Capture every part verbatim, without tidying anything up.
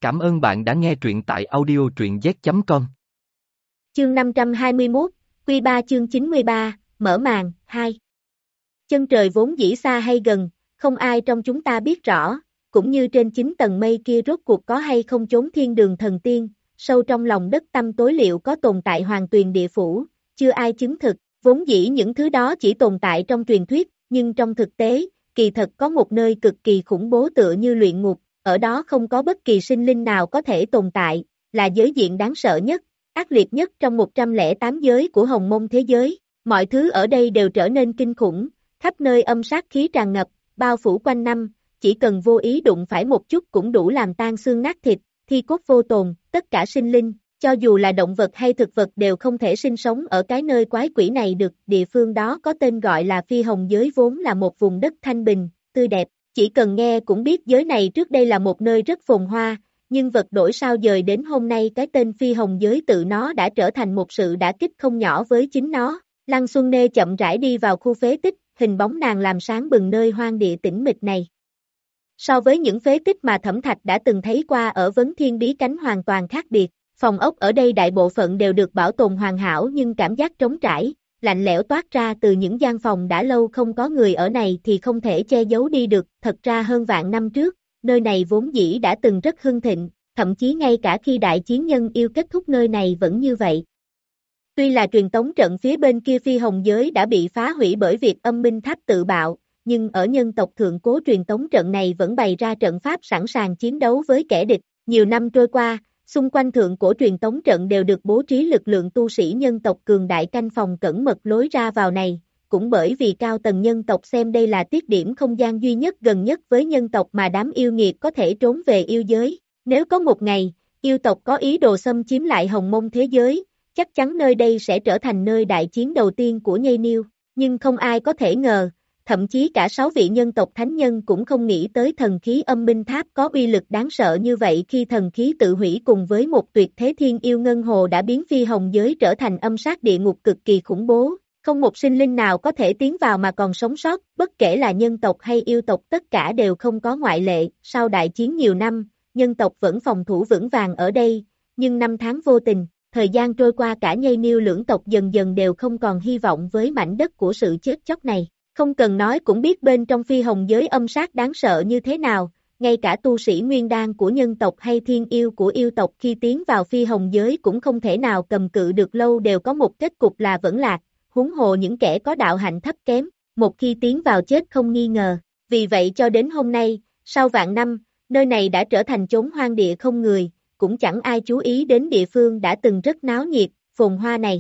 Cảm ơn bạn đã nghe truyện tại audio truyện z chấm com. Chương năm trăm hai mươi mốt, Quy ba chương chín mươi ba, mở màn, hai. Chân trời vốn dĩ xa hay gần, không ai trong chúng ta biết rõ, cũng như trên chín tầng mây kia rốt cuộc có hay không chốn thiên đường thần tiên, sâu trong lòng đất tăm tối liệu có tồn tại hoàng tuyền địa phủ, chưa ai chứng thực, vốn dĩ những thứ đó chỉ tồn tại trong truyền thuyết, nhưng trong thực tế, kỳ thật có một nơi cực kỳ khủng bố tựa như luyện ngục, ở đó không có bất kỳ sinh linh nào có thể tồn tại, là giới diện đáng sợ nhất, ác liệt nhất trong một trăm lẻ tám giới của hồng mông thế giới, mọi thứ ở đây đều trở nên kinh khủng, khắp nơi âm sát khí tràn ngập, bao phủ quanh năm, chỉ cần vô ý đụng phải một chút cũng đủ làm tan xương nát thịt, thi cốt vô tồn, tất cả sinh linh, cho dù là động vật hay thực vật đều không thể sinh sống ở cái nơi quái quỷ này được, địa phương đó có tên gọi là Phi Hồng Giới vốn là một vùng đất thanh bình, tươi đẹp, chỉ cần nghe cũng biết giới này trước đây là một nơi rất phồn hoa, nhưng vật đổi sao dời đến hôm nay cái tên Phi Hồng Giới tự nó đã trở thành một sự đả kích không nhỏ với chính nó. Lăng Xuân Nê chậm rãi đi vào khu phế tích, hình bóng nàng làm sáng bừng nơi hoang địa tĩnh mịch này. So với những phế tích mà Thẩm Thạch đã từng thấy qua ở Vấn Thiên Bí Cánh hoàn toàn khác biệt, phòng ốc ở đây đại bộ phận đều được bảo tồn hoàn hảo nhưng cảm giác trống trải, lạnh lẽo toát ra từ những gian phòng đã lâu không có người ở này thì không thể che giấu đi được, thật ra hơn vạn năm trước, nơi này vốn dĩ đã từng rất hưng thịnh, thậm chí ngay cả khi đại chiến nhân yêu kết thúc nơi này vẫn như vậy. Tuy là truyền tống trận phía bên kia Phi Hồng Giới đã bị phá hủy bởi việc âm minh tháp tự bạo, nhưng ở nhân tộc thượng cố truyền tống trận này vẫn bày ra trận pháp sẵn sàng chiến đấu với kẻ địch. Nhiều năm trôi qua, xung quanh thượng cổ truyền tống trận đều được bố trí lực lượng tu sĩ nhân tộc cường đại canh phòng cẩn mật lối ra vào này, cũng bởi vì cao tầng nhân tộc xem đây là tiết điểm không gian duy nhất gần nhất với nhân tộc mà đám yêu nghiệt có thể trốn về yêu giới. Nếu có một ngày, yêu tộc có ý đồ xâm chiếm lại hồng mông thế giới, chắc chắn nơi đây sẽ trở thành nơi đại chiến đầu tiên của Nhây Niêu, nhưng không ai có thể ngờ, thậm chí cả sáu vị nhân tộc thánh nhân cũng không nghĩ tới thần khí âm minh tháp có uy lực đáng sợ như vậy khi thần khí tự hủy cùng với một tuyệt thế thiên yêu ngân hồ đã biến Phi Hồng Giới trở thành âm sát địa ngục cực kỳ khủng bố, không một sinh linh nào có thể tiến vào mà còn sống sót, bất kể là nhân tộc hay yêu tộc tất cả đều không có ngoại lệ, sau đại chiến nhiều năm, nhân tộc vẫn phòng thủ vững vàng ở đây, nhưng năm tháng vô tình. Thời gian trôi qua cả Nhây Niêu lưỡng tộc dần dần đều không còn hy vọng với mảnh đất của sự chết chóc này. Không cần nói cũng biết bên trong Phi Hồng Giới âm sát đáng sợ như thế nào, ngay cả tu sĩ nguyên đan của nhân tộc hay thiên yêu của yêu tộc khi tiến vào Phi Hồng Giới cũng không thể nào cầm cự được lâu đều có một kết cục là vẫn lạc, huống hồ những kẻ có đạo hạnh thấp kém, một khi tiến vào chết không nghi ngờ. Vì vậy cho đến hôm nay, sau vạn năm, nơi này đã trở thành chốn hoang địa không người, cũng chẳng ai chú ý đến địa phương đã từng rất náo nhiệt, phồn hoa này.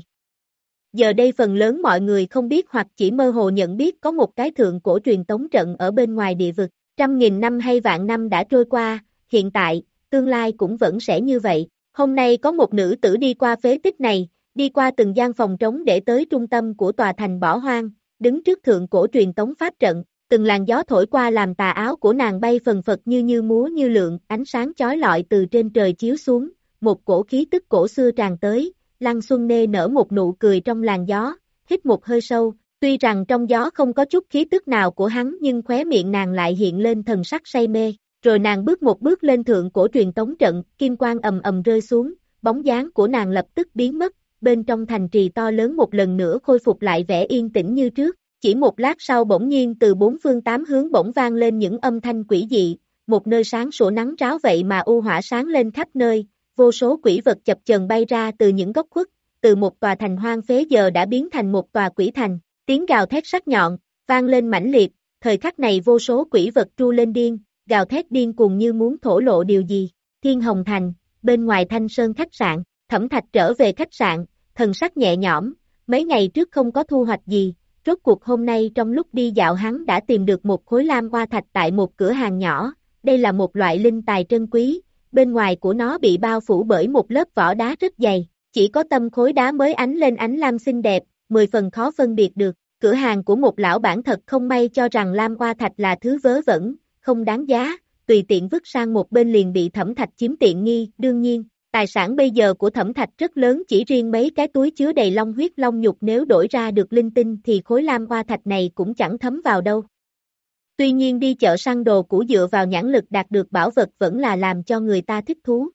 Giờ đây phần lớn mọi người không biết hoặc chỉ mơ hồ nhận biết có một cái thượng cổ truyền tống trận ở bên ngoài địa vực. Trăm nghìn năm hay vạn năm đã trôi qua, hiện tại, tương lai cũng vẫn sẽ như vậy. Hôm nay có một nữ tử đi qua phế tích này, đi qua từng gian phòng trống để tới trung tâm của tòa thành bỏ hoang, đứng trước thượng cổ truyền tống pháp trận. Từng làn gió thổi qua làm tà áo của nàng bay phần phật như như múa như lượn, ánh sáng chói lọi từ trên trời chiếu xuống, một cổ khí tức cổ xưa tràn tới, Lăng Xuân Nê nở một nụ cười trong làn gió, hít một hơi sâu, tuy rằng trong gió không có chút khí tức nào của hắn nhưng khóe miệng nàng lại hiện lên thần sắc say mê, rồi nàng bước một bước lên thượng cổ truyền tống trận, kim quang ầm ầm rơi xuống, bóng dáng của nàng lập tức biến mất, bên trong thành trì to lớn một lần nữa khôi phục lại vẻ yên tĩnh như trước. Chỉ một lát sau bỗng nhiên từ bốn phương tám hướng bỗng vang lên những âm thanh quỷ dị, một nơi sáng sủa nắng ráo vậy mà u hỏa sáng lên khắp nơi, vô số quỷ vật chập chờn bay ra từ những góc khuất, từ một tòa thành hoang phế giờ đã biến thành một tòa quỷ thành, tiếng gào thét sắc nhọn, vang lên mãnh liệt, thời khắc này vô số quỷ vật tru lên điên, gào thét điên cuồng như muốn thổ lộ điều gì, Thiên Hồng Thành, bên ngoài Thanh Sơn khách sạn, Thẩm Thạch trở về khách sạn, thần sắc nhẹ nhõm, mấy ngày trước không có thu hoạch gì. Rốt cuộc hôm nay trong lúc đi dạo hắn đã tìm được một khối lam hoa thạch tại một cửa hàng nhỏ, đây là một loại linh tài trân quý, bên ngoài của nó bị bao phủ bởi một lớp vỏ đá rất dày, chỉ có tâm khối đá mới ánh lên ánh lam xinh đẹp, mười phần khó phân biệt được, cửa hàng của một lão bản thật không may cho rằng lam hoa thạch là thứ vớ vẩn, không đáng giá, tùy tiện vứt sang một bên liền bị Thẩm Thạch chiếm tiện nghi, đương nhiên. Tài sản bây giờ của Thẩm Thạch rất lớn chỉ riêng mấy cái túi chứa đầy long huyết long nhục nếu đổi ra được linh tinh thì khối lam hoa thạch này cũng chẳng thấm vào đâu. Tuy nhiên đi chợ săn đồ cũ dựa vào nhãn lực đạt được bảo vật vẫn là làm cho người ta thích thú.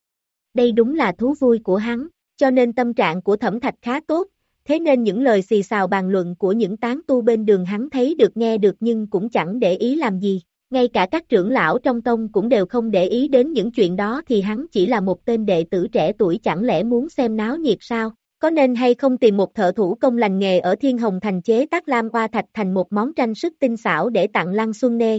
Đây đúng là thú vui của hắn, cho nên tâm trạng của Thẩm Thạch khá tốt, thế nên những lời xì xào bàn luận của những tán tu bên đường hắn thấy được nghe được nhưng cũng chẳng để ý làm gì. Ngay cả các trưởng lão trong tông cũng đều không để ý đến những chuyện đó thì hắn chỉ là một tên đệ tử trẻ tuổi chẳng lẽ muốn xem náo nhiệt sao? Có nên hay không tìm một thợ thủ công lành nghề ở Thiên Hồng Thành chế tác lam hoa thạch thành một món tranh sức tinh xảo để tặng Lăng Xuân Nê?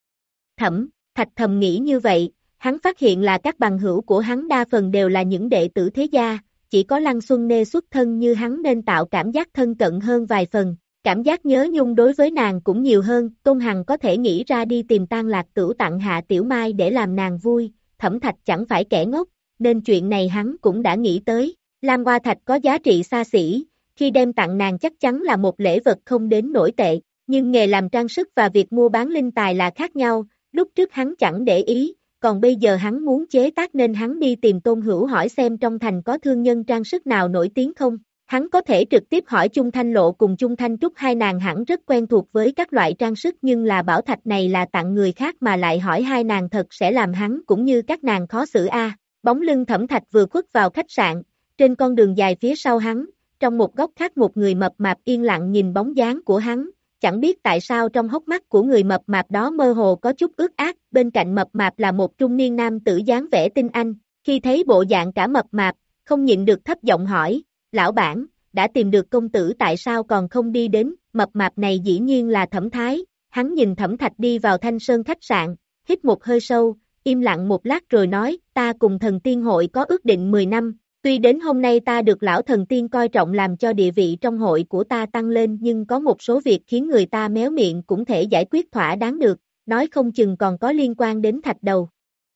Thẩm Thạch thầm nghĩ như vậy, hắn phát hiện là các bằng hữu của hắn đa phần đều là những đệ tử thế gia, chỉ có Lăng Xuân Nê xuất thân như hắn nên tạo cảm giác thân cận hơn vài phần. Cảm giác nhớ nhung đối với nàng cũng nhiều hơn, Tôn Hằng có thể nghĩ ra đi tìm Tang Lạc Tửu tặng Hạ Tiểu Mai để làm nàng vui, Thẩm Thạch chẳng phải kẻ ngốc, nên chuyện này hắn cũng đã nghĩ tới. Lam Hoa Thạch có giá trị xa xỉ, khi đem tặng nàng chắc chắn là một lễ vật không đến nổi tệ, nhưng nghề làm trang sức và việc mua bán linh tài là khác nhau, lúc trước hắn chẳng để ý, còn bây giờ hắn muốn chế tác nên hắn đi tìm Tôn Hữu hỏi xem trong thành có thương nhân trang sức nào nổi tiếng không. Hắn có thể trực tiếp hỏi Chung Thanh Lộ cùng Chung Thanh Trúc hai nàng hẳn rất quen thuộc với các loại trang sức nhưng là bảo thạch này là tặng người khác mà lại hỏi hai nàng thật sẽ làm hắn cũng như các nàng khó xử a. À. Bóng lưng Thẩm Thạch vừa khuất vào khách sạn, trên con đường dài phía sau hắn, trong một góc khác một người mập mạp yên lặng nhìn bóng dáng của hắn, chẳng biết tại sao trong hốc mắt của người mập mạp đó mơ hồ có chút ướt át, bên cạnh mập mạp là một trung niên nam tử dáng vẻ tinh anh, khi thấy bộ dạng cả mập mạp, không nhịn được thấp giọng hỏi. Lão bản, đã tìm được công tử tại sao còn không đi đến, mập mạp này dĩ nhiên là Thẩm Thái, hắn nhìn Thẩm Thạch đi vào Thanh Sơn khách sạn, hít một hơi sâu, im lặng một lát rồi nói, ta cùng thần tiên hội có ước định mười năm, tuy đến hôm nay ta được lão thần tiên coi trọng làm cho địa vị trong hội của ta tăng lên nhưng có một số việc khiến người ta méo miệng cũng thể giải quyết thỏa đáng được, nói không chừng còn có liên quan đến thạch đầu.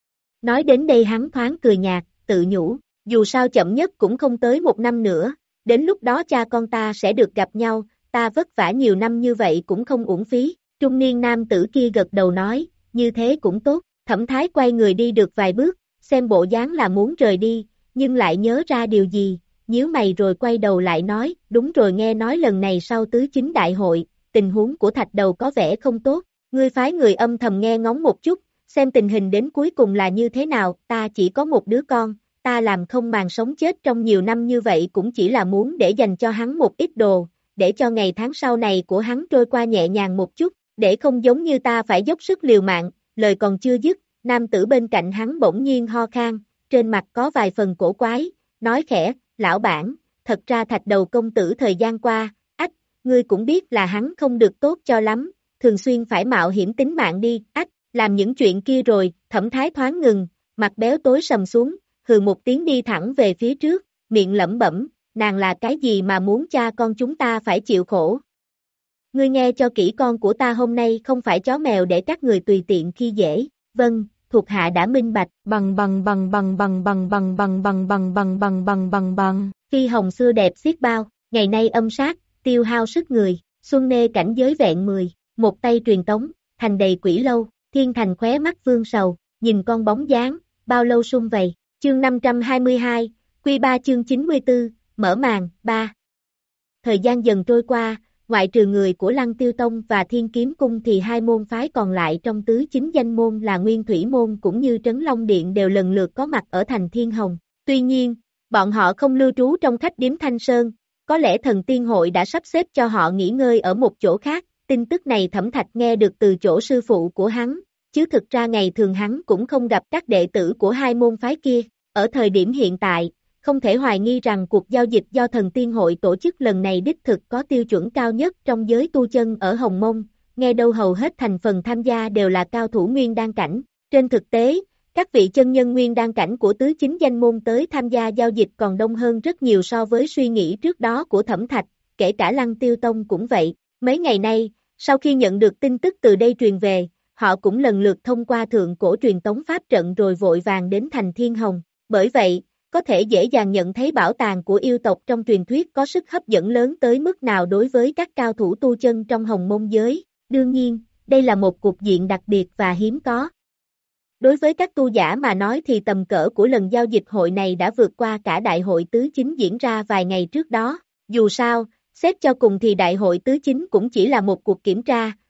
Nói đến đây hắn thoáng cười nhạt, tự nhủ. Dù sao chậm nhất cũng không tới một năm nữa, đến lúc đó cha con ta sẽ được gặp nhau, ta vất vả nhiều năm như vậy cũng không uổng phí. Trung niên nam tử kia gật đầu nói, như thế cũng tốt. Thẩm Thái quay người đi được vài bước, xem bộ dáng là muốn rời đi, nhưng lại nhớ ra điều gì, nhíu mày rồi quay đầu lại nói, đúng rồi nghe nói lần này sau tứ chính đại hội, tình huống của thạch đầu có vẻ không tốt, ngươi phái người âm thầm nghe ngóng một chút, xem tình hình đến cuối cùng là như thế nào, ta chỉ có một đứa con. Ta làm không màng sống chết trong nhiều năm như vậy cũng chỉ là muốn để dành cho hắn một ít đồ, để cho ngày tháng sau này của hắn trôi qua nhẹ nhàng một chút, để không giống như ta phải dốc sức liều mạng, lời còn chưa dứt, nam tử bên cạnh hắn bỗng nhiên ho khan, trên mặt có vài phần cổ quái, nói khẽ, lão bản, thật ra thạch đầu công tử thời gian qua, ách, ngươi cũng biết là hắn không được tốt cho lắm, thường xuyên phải mạo hiểm tính mạng đi, ách, làm những chuyện kia rồi, Thẩm Thái thoáng ngừng, mặt béo tối sầm xuống, hừ một tiếng đi thẳng về phía trước, miệng lẩm bẩm, nàng là cái gì mà muốn cha con chúng ta phải chịu khổ. Ngươi nghe cho kỹ con của ta hôm nay không phải chó mèo để các người tùy tiện khi dễ, vâng, thuộc hạ đã minh bạch, bằng bằng bằng bằng bằng bằng bằng bằng bằng bằng bằng bằng bằng bằng bằng, phi hồng xưa đẹp xiết bao, ngày nay âm sát, tiêu hao sức người, xuân nê cảnh giới vẹn mười, một tay truyền tống, thành đầy quỷ lâu, thiên thành khóe mắt vương sầu, nhìn con bóng dáng, bao lâu sum vầy. Chương năm trăm hai mươi hai, Quy ba chương chín mươi tư, mở màn, ba. Thời gian dần trôi qua, ngoại trừ người của Lăng Tiêu Tông và Thiên Kiếm Cung thì hai môn phái còn lại trong tứ chính danh môn là Nguyên Thủy Môn cũng như Trấn Long Điện đều lần lượt có mặt ở thành Thiên Hồng. Tuy nhiên, bọn họ không lưu trú trong khách điếm Thanh Sơn, có lẽ thần tiên hội đã sắp xếp cho họ nghỉ ngơi ở một chỗ khác, tin tức này Thẩm Thạch nghe được từ chỗ sư phụ của hắn. Chứ thực ra ngày thường hắn cũng không gặp các đệ tử của hai môn phái kia. Ở thời điểm hiện tại, không thể hoài nghi rằng cuộc giao dịch do thần tiên hội tổ chức lần này đích thực có tiêu chuẩn cao nhất trong giới tu chân ở Hồng Mông, nghe đâu hầu hết thành phần tham gia đều là cao thủ nguyên đan cảnh. Trên thực tế, các vị chân nhân nguyên đan cảnh của tứ chính danh môn tới tham gia giao dịch còn đông hơn rất nhiều so với suy nghĩ trước đó của Thẩm Thạch, kể cả Lăng Tiêu Tông cũng vậy. Mấy ngày nay, sau khi nhận được tin tức từ đây truyền về, họ cũng lần lượt thông qua thượng cổ truyền tống pháp trận rồi vội vàng đến thành Thiên Hồng. Bởi vậy, có thể dễ dàng nhận thấy bảo tàng của yêu tộc trong truyền thuyết có sức hấp dẫn lớn tới mức nào đối với các cao thủ tu chân trong Hồng Mông giới. Đương nhiên, đây là một cục diện đặc biệt và hiếm có. Đối với các tu giả mà nói thì tầm cỡ của lần giao dịch hội này đã vượt qua cả đại hội tứ chính diễn ra vài ngày trước đó. Dù sao, xét cho cùng thì đại hội tứ chính cũng chỉ là một cuộc kiểm tra,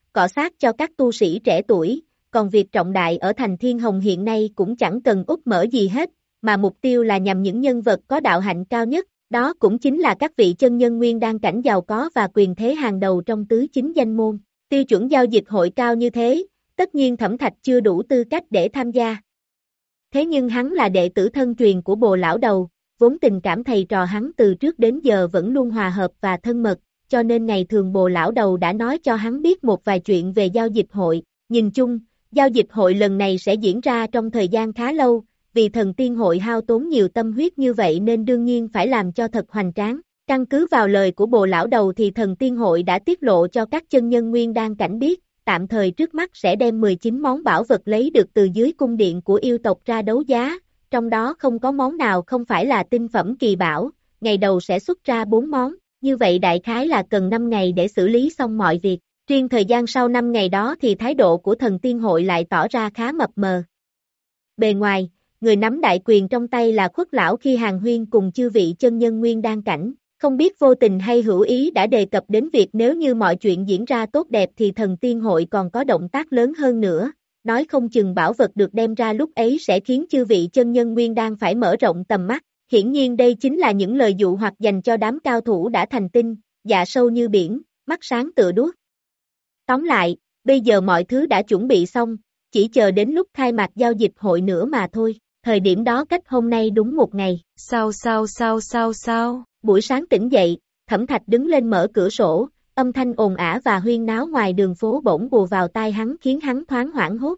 cọ sát cho các tu sĩ trẻ tuổi, còn việc trọng đại ở thành Thiên Hồng hiện nay cũng chẳng cần úp mở gì hết, mà mục tiêu là nhằm những nhân vật có đạo hạnh cao nhất, đó cũng chính là các vị chân nhân nguyên đan cảnh giàu có và quyền thế hàng đầu trong tứ chính danh môn. Tiêu chuẩn giao dịch hội cao như thế, tất nhiên Thẩm Thạch chưa đủ tư cách để tham gia. Thế nhưng hắn là đệ tử thân truyền của Bồ lão đầu, vốn tình cảm thầy trò hắn từ trước đến giờ vẫn luôn hòa hợp và thân mật, cho nên ngày thường Bồ lão đầu đã nói cho hắn biết một vài chuyện về giao dịch hội. Nhìn chung, giao dịch hội lần này sẽ diễn ra trong thời gian khá lâu, vì thần tiên hội hao tốn nhiều tâm huyết như vậy nên đương nhiên phải làm cho thật hoành tráng. Căn cứ vào lời của Bồ lão đầu thì thần tiên hội đã tiết lộ cho các chân nhân nguyên đan cảnh biết, tạm thời trước mắt sẽ đem mười chín món bảo vật lấy được từ dưới cung điện của yêu tộc ra đấu giá, trong đó không có món nào không phải là tinh phẩm kỳ bảo, ngày đầu sẽ xuất ra bốn món, như vậy đại khái là cần năm ngày để xử lý xong mọi việc. Riêng thời gian sau năm ngày đó thì thái độ của thần tiên hội lại tỏ ra khá mập mờ. Bề ngoài, người nắm đại quyền trong tay là Khuất lão khi hàng huyên cùng chư vị chân nhân nguyên đan cảnh, không biết vô tình hay hữu ý đã đề cập đến việc nếu như mọi chuyện diễn ra tốt đẹp thì thần tiên hội còn có động tác lớn hơn nữa, nói không chừng bảo vật được đem ra lúc ấy sẽ khiến chư vị chân nhân nguyên đan phải mở rộng tầm mắt. Hiển nhiên đây chính là những lời dụ hoặc dành cho đám cao thủ đã thành tinh, dạ sâu như biển, mắt sáng tựa đuốc. Tóm lại, bây giờ mọi thứ đã chuẩn bị xong, chỉ chờ đến lúc khai mạc giao dịch hội nữa mà thôi. Thời điểm đó cách hôm nay đúng một ngày. Sao sao sao sao sao? Buổi sáng tỉnh dậy, Thẩm Thạch đứng lên mở cửa sổ, âm thanh ồn ào và huyên náo ngoài đường phố bỗng ùa vào tai hắn khiến hắn thoáng hoảng hốt.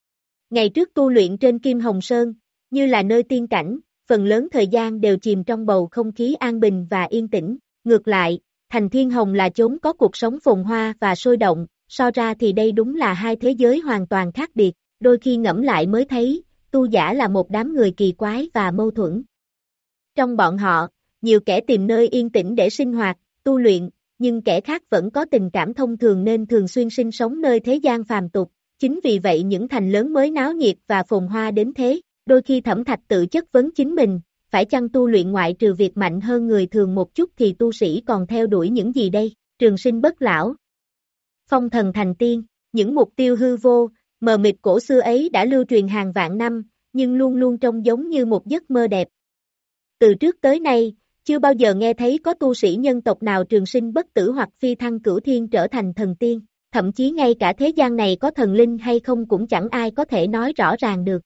Ngày trước tu luyện trên Kim Hồng Sơn, như là nơi tiên cảnh, phần lớn thời gian đều chìm trong bầu không khí an bình và yên tĩnh. Ngược lại, thành Thiên Hồng là chốn có cuộc sống phồn hoa và sôi động, so ra thì đây đúng là hai thế giới hoàn toàn khác biệt, đôi khi ngẫm lại mới thấy, tu giả là một đám người kỳ quái và mâu thuẫn. Trong bọn họ, nhiều kẻ tìm nơi yên tĩnh để sinh hoạt, tu luyện, nhưng kẻ khác vẫn có tình cảm thông thường nên thường xuyên sinh sống nơi thế gian phàm tục, chính vì vậy những thành lớn mới náo nhiệt và phồn hoa đến thế. Đôi khi Thẩm Thạch tự chất vấn chính mình, phải chăng tu luyện ngoại trừ việc mạnh hơn người thường một chút thì tu sĩ còn theo đuổi những gì đây? Trường sinh bất lão, phong thần thành tiên, những mục tiêu hư vô, mờ mịt cổ xưa ấy đã lưu truyền hàng vạn năm, nhưng luôn luôn trông giống như một giấc mơ đẹp. Từ trước tới nay, chưa bao giờ nghe thấy có tu sĩ nhân tộc nào trường sinh bất tử hoặc phi thăng cửu thiên trở thành thần tiên, thậm chí ngay cả thế gian này có thần linh hay không cũng chẳng ai có thể nói rõ ràng được.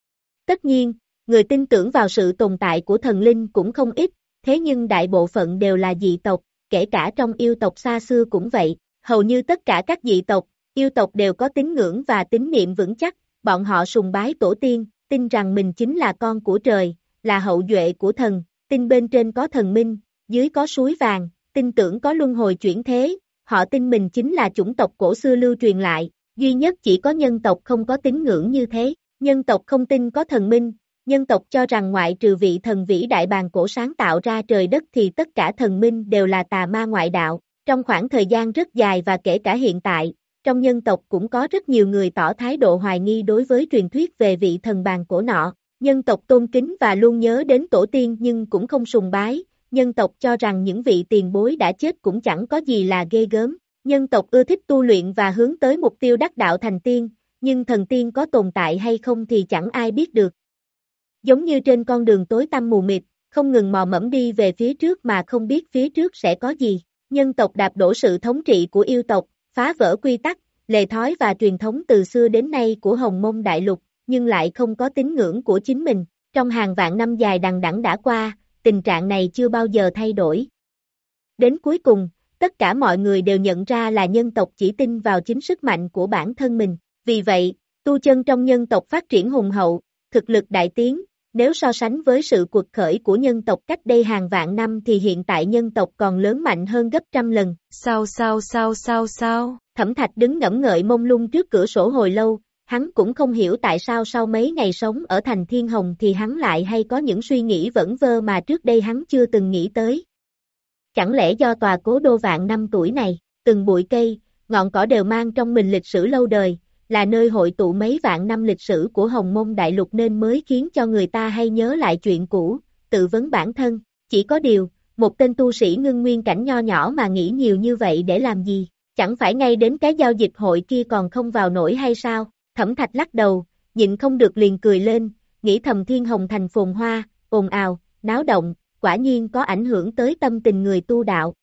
Tất nhiên, người tin tưởng vào sự tồn tại của thần linh cũng không ít, thế nhưng đại bộ phận đều là dị tộc, kể cả trong yêu tộc xa xưa cũng vậy, hầu như tất cả các dị tộc, yêu tộc đều có tín ngưỡng và tín niệm vững chắc, bọn họ sùng bái tổ tiên, tin rằng mình chính là con của trời, là hậu duệ của thần, tin bên trên có thần minh, dưới có suối vàng, tin tưởng có luân hồi chuyển thế, họ tin mình chính là chủng tộc cổ xưa lưu truyền lại, duy nhất chỉ có nhân tộc không có tín ngưỡng như thế. Nhân tộc không tin có thần minh, nhân tộc cho rằng ngoại trừ vị thần vĩ đại bàn cổ sáng tạo ra trời đất thì tất cả thần minh đều là tà ma ngoại đạo. Trong khoảng thời gian rất dài và kể cả hiện tại, trong nhân tộc cũng có rất nhiều người tỏ thái độ hoài nghi đối với truyền thuyết về vị thần bàn cổ nọ. Nhân tộc tôn kính và luôn nhớ đến tổ tiên nhưng cũng không sùng bái, nhân tộc cho rằng những vị tiền bối đã chết cũng chẳng có gì là ghê gớm. Nhân tộc ưa thích tu luyện và hướng tới mục tiêu đắc đạo thành tiên, nhưng thần tiên có tồn tại hay không thì chẳng ai biết được. Giống như trên con đường tối tăm mù mịt, không ngừng mò mẫm đi về phía trước mà không biết phía trước sẽ có gì. Nhân tộc đạp đổ sự thống trị của yêu tộc, phá vỡ quy tắc, lề thói và truyền thống từ xưa đến nay của Hồng Mông Đại Lục, nhưng lại không có tín ngưỡng của chính mình. Trong hàng vạn năm dài đằng đẵng đã qua, tình trạng này chưa bao giờ thay đổi. Đến cuối cùng, tất cả mọi người đều nhận ra là nhân tộc chỉ tin vào chính sức mạnh của bản thân mình. Vì vậy, tu chân trong nhân tộc phát triển hùng hậu, thực lực đại tiến, nếu so sánh với sự cuộc khởi của nhân tộc cách đây hàng vạn năm thì hiện tại nhân tộc còn lớn mạnh hơn gấp trăm lần. Sao sao sao sao sao? Thẩm Thạch đứng ngẫm ngợi mông lung trước cửa sổ hồi lâu, hắn cũng không hiểu tại sao sau mấy ngày sống ở thành Thiên Hồng thì hắn lại hay có những suy nghĩ vẩn vơ mà trước đây hắn chưa từng nghĩ tới. Chẳng lẽ do tòa cố đô vạn năm tuổi này, từng bụi cây, ngọn cỏ đều mang trong mình lịch sử lâu đời, là nơi hội tụ mấy vạn năm lịch sử của Hồng Mông Đại Lục nên mới khiến cho người ta hay nhớ lại chuyện cũ, tự vấn bản thân, chỉ có điều, một tên tu sĩ ngưng nguyên cảnh nho nhỏ mà nghĩ nhiều như vậy để làm gì, chẳng phải ngay đến cái giao dịch hội kia còn không vào nổi hay sao? Thẩm Thạch lắc đầu, nhịn không được liền cười lên, nghĩ thầm Thiên Hồng Thành phồn hoa, ồn ào, náo động, quả nhiên có ảnh hưởng tới tâm tình người tu đạo.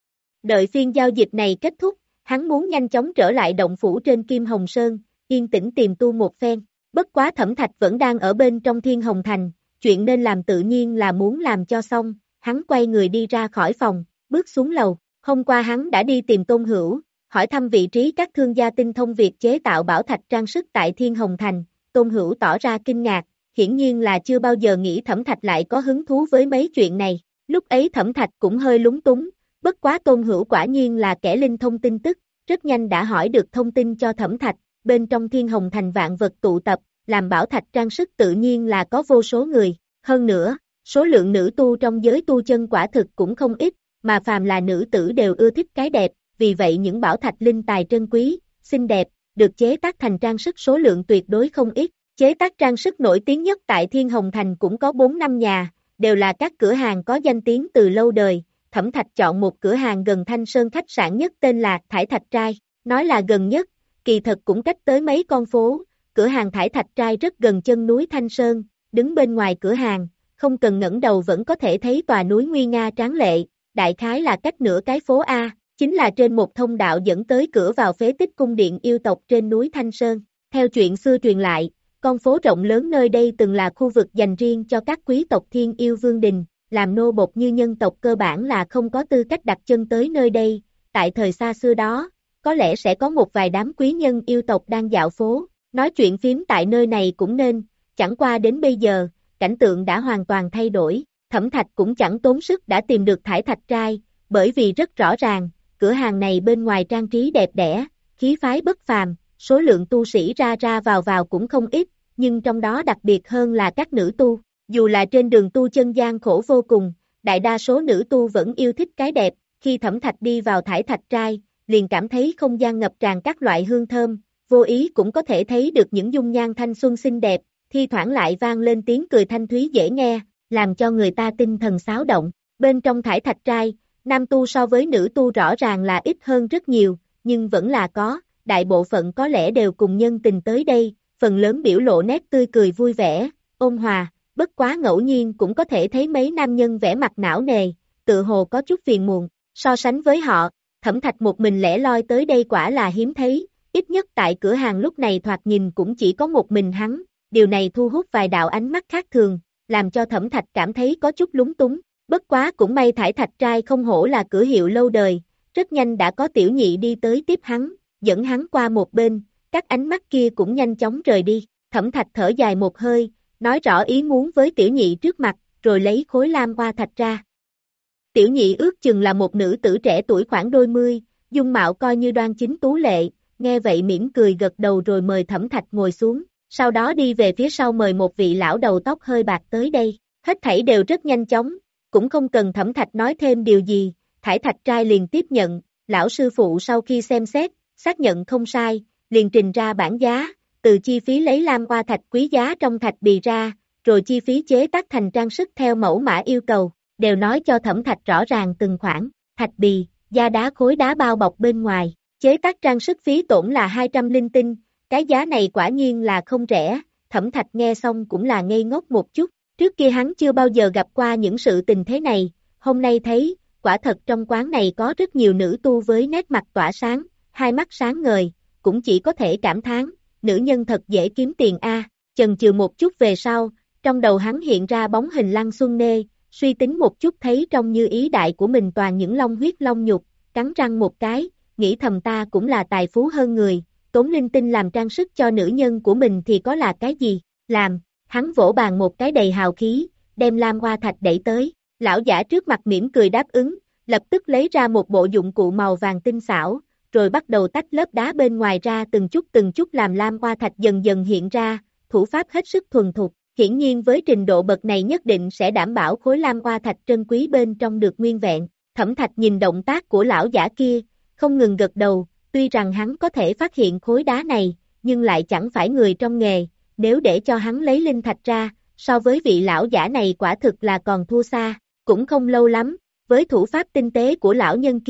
Đợi phiên giao dịch này kết thúc, hắn muốn nhanh chóng trở lại động phủ trên Kim Hồng Sơn, yên tĩnh tìm tu một phen. Bất quá Thẩm Thạch vẫn đang ở bên trong Thiên Hồng Thành, chuyện nên làm tự nhiên là muốn làm cho xong, hắn quay người đi ra khỏi phòng, bước xuống lầu. Hôm qua hắn đã đi tìm Tôn Hữu, hỏi thăm vị trí các thương gia tinh thông việc chế tạo bảo thạch trang sức tại Thiên Hồng Thành. Tôn Hữu tỏ ra kinh ngạc, hiển nhiên là chưa bao giờ nghĩ Thẩm Thạch lại có hứng thú với mấy chuyện này. Lúc ấy Thẩm Thạch cũng hơi lúng túng, bất quá Tôn Hữu quả nhiên là kẻ linh thông tin tức, rất nhanh đã hỏi được thông tin cho Thẩm Thạch. Bên trong Thiên Hồng Thành vạn vật tụ tập, làm bảo thạch trang sức tự nhiên là có vô số người. Hơn nữa, số lượng nữ tu trong giới tu chân quả thực cũng không ít, mà phàm là nữ tử đều ưa thích cái đẹp, vì vậy những bảo thạch linh tài trân quý, xinh đẹp, được chế tác thành trang sức số lượng tuyệt đối không ít. Chế tác trang sức nổi tiếng nhất tại Thiên Hồng Thành cũng có bốn năm nhà, đều là các cửa hàng có danh tiếng từ lâu đời. Thẩm Thạch chọn một cửa hàng gần Thanh Sơn khách sạn nhất tên là Thải Thạch Trai, nói là gần nhất, kỳ thật cũng cách tới mấy con phố. Cửa hàng Thải Thạch Trai rất gần chân núi Thanh Sơn, đứng bên ngoài cửa hàng, không cần ngẩng đầu vẫn có thể thấy tòa núi nguy nga tráng lệ, đại khái là cách nửa cái phố A, chính là trên một thông đạo dẫn tới cửa vào phế tích cung điện yêu tộc trên núi Thanh Sơn. Theo chuyện xưa truyền lại, con phố rộng lớn nơi đây từng là khu vực dành riêng cho các quý tộc thiên yêu vương đình, làm nô bộc như nhân tộc cơ bản là không có tư cách đặt chân tới nơi đây. Tại thời xa xưa đó, có lẽ sẽ có một vài đám quý nhân yêu tộc đang dạo phố, nói chuyện phím tại nơi này cũng nên, chẳng qua đến bây giờ, cảnh tượng đã hoàn toàn thay đổi. Thẩm Thạch cũng chẳng tốn sức đã tìm được Thải Thạch Trai, bởi vì rất rõ ràng, cửa hàng này bên ngoài trang trí đẹp đẽ, khí phái bất phàm, số lượng tu sĩ ra ra vào vào cũng không ít, nhưng trong đó đặc biệt hơn là các nữ tu. Dù là trên đường tu chân gian khổ vô cùng, đại đa số nữ tu vẫn yêu thích cái đẹp. Khi Thẩm Thạch đi vào Thải Thạch Trai, liền cảm thấy không gian ngập tràn các loại hương thơm, vô ý cũng có thể thấy được những dung nhan thanh xuân xinh đẹp, thi thoảng lại vang lên tiếng cười thanh thúy dễ nghe, làm cho người ta tinh thần xáo động. Bên trong Thải Thạch Trai, nam tu so với nữ tu rõ ràng là ít hơn rất nhiều, nhưng vẫn là có, đại bộ phận có lẽ đều cùng nhân tình tới đây, phần lớn biểu lộ nét tươi cười vui vẻ, ôn hòa, bất quá ngẫu nhiên cũng có thể thấy mấy nam nhân vẻ mặt não nề, tự hồ có chút phiền muộn. So sánh với họ, Thẩm Thạch một mình lẻ loi tới đây quả là hiếm thấy, ít nhất tại cửa hàng lúc này thoạt nhìn cũng chỉ có một mình hắn, điều này thu hút vài đạo ánh mắt khác thường, làm cho Thẩm Thạch cảm thấy có chút lúng túng. Bất quá cũng may Thải Thạch Trai không hổ là cửa hiệu lâu đời, rất nhanh đã có tiểu nhị đi tới tiếp hắn, dẫn hắn qua một bên, các ánh mắt kia cũng nhanh chóng rời đi. Thẩm Thạch thở dài một hơi, nói rõ ý muốn với tiểu nhị trước mặt, rồi lấy khối lam hoa thạch ra. Tiểu nhị ước chừng là một nữ tử trẻ tuổi khoảng đôi mươi, dung mạo coi như đoan chính tú lệ, nghe vậy mỉm cười gật đầu rồi mời Thẩm Thạch ngồi xuống, sau đó đi về phía sau mời một vị lão đầu tóc hơi bạc tới đây. Hết thảy đều rất nhanh chóng, cũng không cần Thẩm Thạch nói thêm điều gì, Thải Thạch Trai liền tiếp nhận. Lão sư phụ sau khi xem xét, xác nhận không sai, liền trình ra bảng giá, từ chi phí lấy lam hoa thạch quý giá trong thạch bì ra, rồi chi phí chế tác thành trang sức theo mẫu mã yêu cầu, đều nói cho Thẩm Thạch rõ ràng từng khoản. Thạch bì, da đá khối đá bao bọc bên ngoài, chế tác trang sức phí tổn là hai trăm linh tinh, cái giá này quả nhiên là không rẻ. Thẩm Thạch nghe xong cũng là ngây ngốc một chút, trước kia hắn chưa bao giờ gặp qua những sự tình thế này, hôm nay thấy, quả thật trong quán này có rất nhiều nữ tu với nét mặt tỏa sáng, hai mắt sáng ngời, cũng chỉ có thể cảm thán, nữ nhân thật dễ kiếm tiền a. Chần chừ một chút về sau, trong đầu hắn hiện ra bóng hình Lăng Xuân Nê, suy tính một chút thấy trông như ý đại của mình toàn những long huyết long nhục, cắn răng một cái, nghĩ thầm ta cũng là tài phú hơn người, tốn linh tinh làm trang sức cho nữ nhân của mình thì có là cái gì, làm, hắn vỗ bàn một cái đầy hào khí, đem lam hoa thạch đẩy tới, lão giả trước mặt mỉm cười đáp ứng, lập tức lấy ra một bộ dụng cụ màu vàng tinh xảo, rồi bắt đầu tách lớp đá bên ngoài ra từng chút từng chút làm lam hoa thạch dần dần hiện ra, thủ pháp hết sức thuần thục, hiển nhiên với trình độ bậc này nhất định sẽ đảm bảo khối lam hoa thạch trân quý bên trong được nguyên vẹn. Thẩm Thạch nhìn động tác của lão giả kia, không ngừng gật đầu, tuy rằng hắn có thể phát hiện khối đá này, nhưng lại chẳng phải người trong nghề, nếu để cho hắn lấy linh thạch ra, so với vị lão giả này quả thực là còn thua xa, cũng không lâu lắm, với thủ pháp tinh tế của lão nhân kia,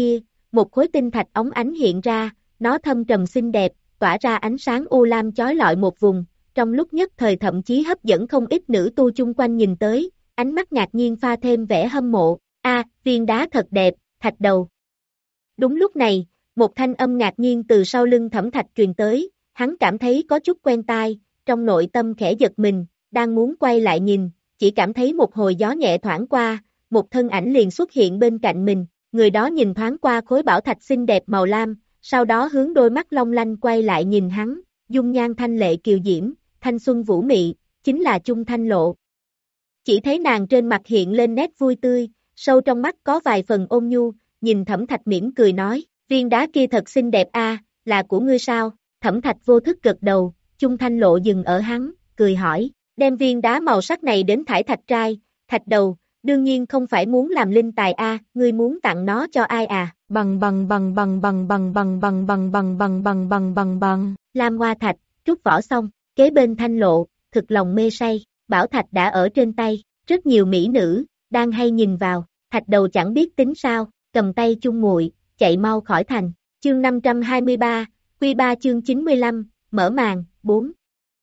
một khối tinh thạch óng ánh hiện ra, nó thâm trầm xinh đẹp, tỏa ra ánh sáng u lam chói lọi một vùng, trong lúc nhất thời thậm chí hấp dẫn không ít nữ tu chung quanh nhìn tới, ánh mắt ngạc nhiên pha thêm vẻ hâm mộ, a, viên đá thật đẹp, thạch đầu. Đúng lúc này, một thanh âm ngạc nhiên từ sau lưng Thẩm Thạch truyền tới, hắn cảm thấy có chút quen tai, trong nội tâm khẽ giật mình, đang muốn quay lại nhìn, chỉ cảm thấy một hồi gió nhẹ thoảng qua, một thân ảnh liền xuất hiện bên cạnh mình, người đó nhìn thoáng qua khối bảo thạch xinh đẹp màu lam, sau đó hướng đôi mắt long lanh quay lại nhìn hắn, dung nhan thanh lệ kiều diễm, thanh xuân vũ mị, chính là Chung Thanh Lộ. Chỉ thấy nàng trên mặt hiện lên nét vui tươi, sâu trong mắt có vài phần ôn nhu, nhìn Thẩm Thạch mỉm cười nói, viên đá kia thật xinh đẹp a, là của ngươi sao? Thẩm Thạch vô thức gật đầu, Chung Thanh Lộ dừng ở hắn, cười hỏi, đem viên đá màu sắc này đến thải thạch trai, thạch đầu, đương nhiên không phải muốn làm linh tài a, ngươi muốn tặng nó cho ai à? Bằng bằng bằng bằng bằng bằng bằng bằng bằng bằng bằng bằng bằng bằng bằng. Lam Hoa Thạch, rút vỏ xong, kế bên Thanh Lộ, thực lòng mê say, bảo thạch đã ở trên tay, rất nhiều mỹ nữ đang hay nhìn vào, thạch đầu chẳng biết tính sao, cầm tay chung muội, chạy mau khỏi thành. Chương năm trăm hai mươi ba, Quy ba chương chín mươi lăm, mở màn, bốn.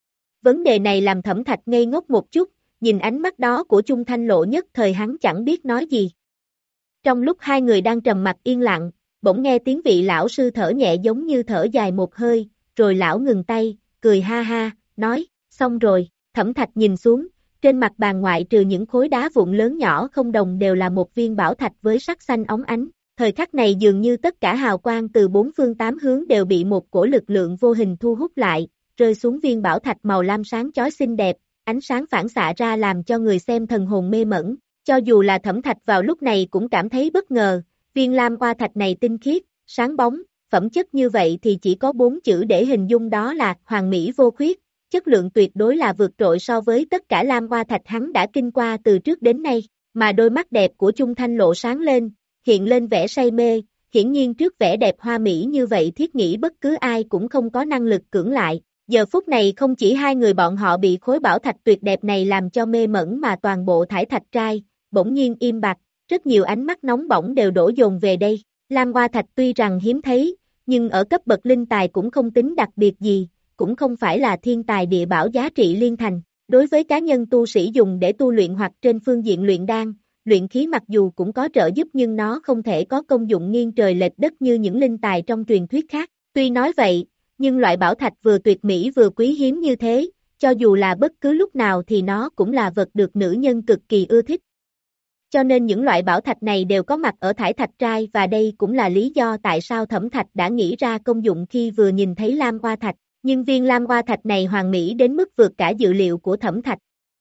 Vấn đề này làm Thẩm Thạch ngây ngốc một chút, nhìn ánh mắt đó của Chung Thanh Lộ nhất thời hắn chẳng biết nói gì. Trong lúc hai người đang trầm mặc yên lặng, bỗng nghe tiếng vị lão sư thở nhẹ giống như thở dài một hơi, rồi lão ngừng tay, cười ha ha, nói, xong rồi. Thẩm Thạch nhìn xuống, trên mặt bàn ngoại trừ những khối đá vụn lớn nhỏ không đồng đều là một viên bảo thạch với sắc xanh óng ánh. Thời khắc này dường như tất cả hào quang từ bốn phương tám hướng đều bị một cổ lực lượng vô hình thu hút lại, rơi xuống viên bảo thạch màu lam sáng chói xinh đẹp, ánh sáng phản xạ ra làm cho người xem thần hồn mê mẩn. Cho dù là Thẩm Thạch vào lúc này cũng cảm thấy bất ngờ, viên lam hoa thạch này tinh khiết, sáng bóng, phẩm chất như vậy thì chỉ có bốn chữ để hình dung, đó là hoàn mỹ vô khuyết. Chất lượng tuyệt đối là vượt trội so với tất cả lam hoa thạch hắn đã kinh qua từ trước đến nay, mà đôi mắt đẹp của Chung Thanh Lộ sáng lên, hiện lên vẻ say mê, hiển nhiên trước vẻ đẹp hoa mỹ như vậy thiết nghĩ bất cứ ai cũng không có năng lực cưỡng lại. Giờ phút này không chỉ hai người bọn họ bị khối bảo thạch tuyệt đẹp này làm cho mê mẩn mà toàn bộ thải thạch trai, bỗng nhiên im bặt, rất nhiều ánh mắt nóng bỏng đều đổ dồn về đây. Lam hoa thạch tuy rằng hiếm thấy, nhưng ở cấp bậc linh tài cũng không tính đặc biệt gì, cũng không phải là thiên tài địa bảo giá trị liên thành. Đối với cá nhân tu sĩ dùng để tu luyện hoặc trên phương diện luyện đan, luyện khí mặc dù cũng có trợ giúp nhưng nó không thể có công dụng nghiêng trời lệch đất như những linh tài trong truyền thuyết khác. Tuy nói vậy, nhưng loại bảo thạch vừa tuyệt mỹ vừa quý hiếm như thế, cho dù là bất cứ lúc nào thì nó cũng là vật được nữ nhân cực kỳ ưa thích. Cho nên những loại bảo thạch này đều có mặt ở thải thạch trai, và đây cũng là lý do tại sao Thẩm Thạch đã nghĩ ra công dụng khi vừa nhìn thấy lam hoa thạch. Nhưng viên lam hoa thạch này hoàn mỹ đến mức vượt cả dự liệu của Thẩm Thạch.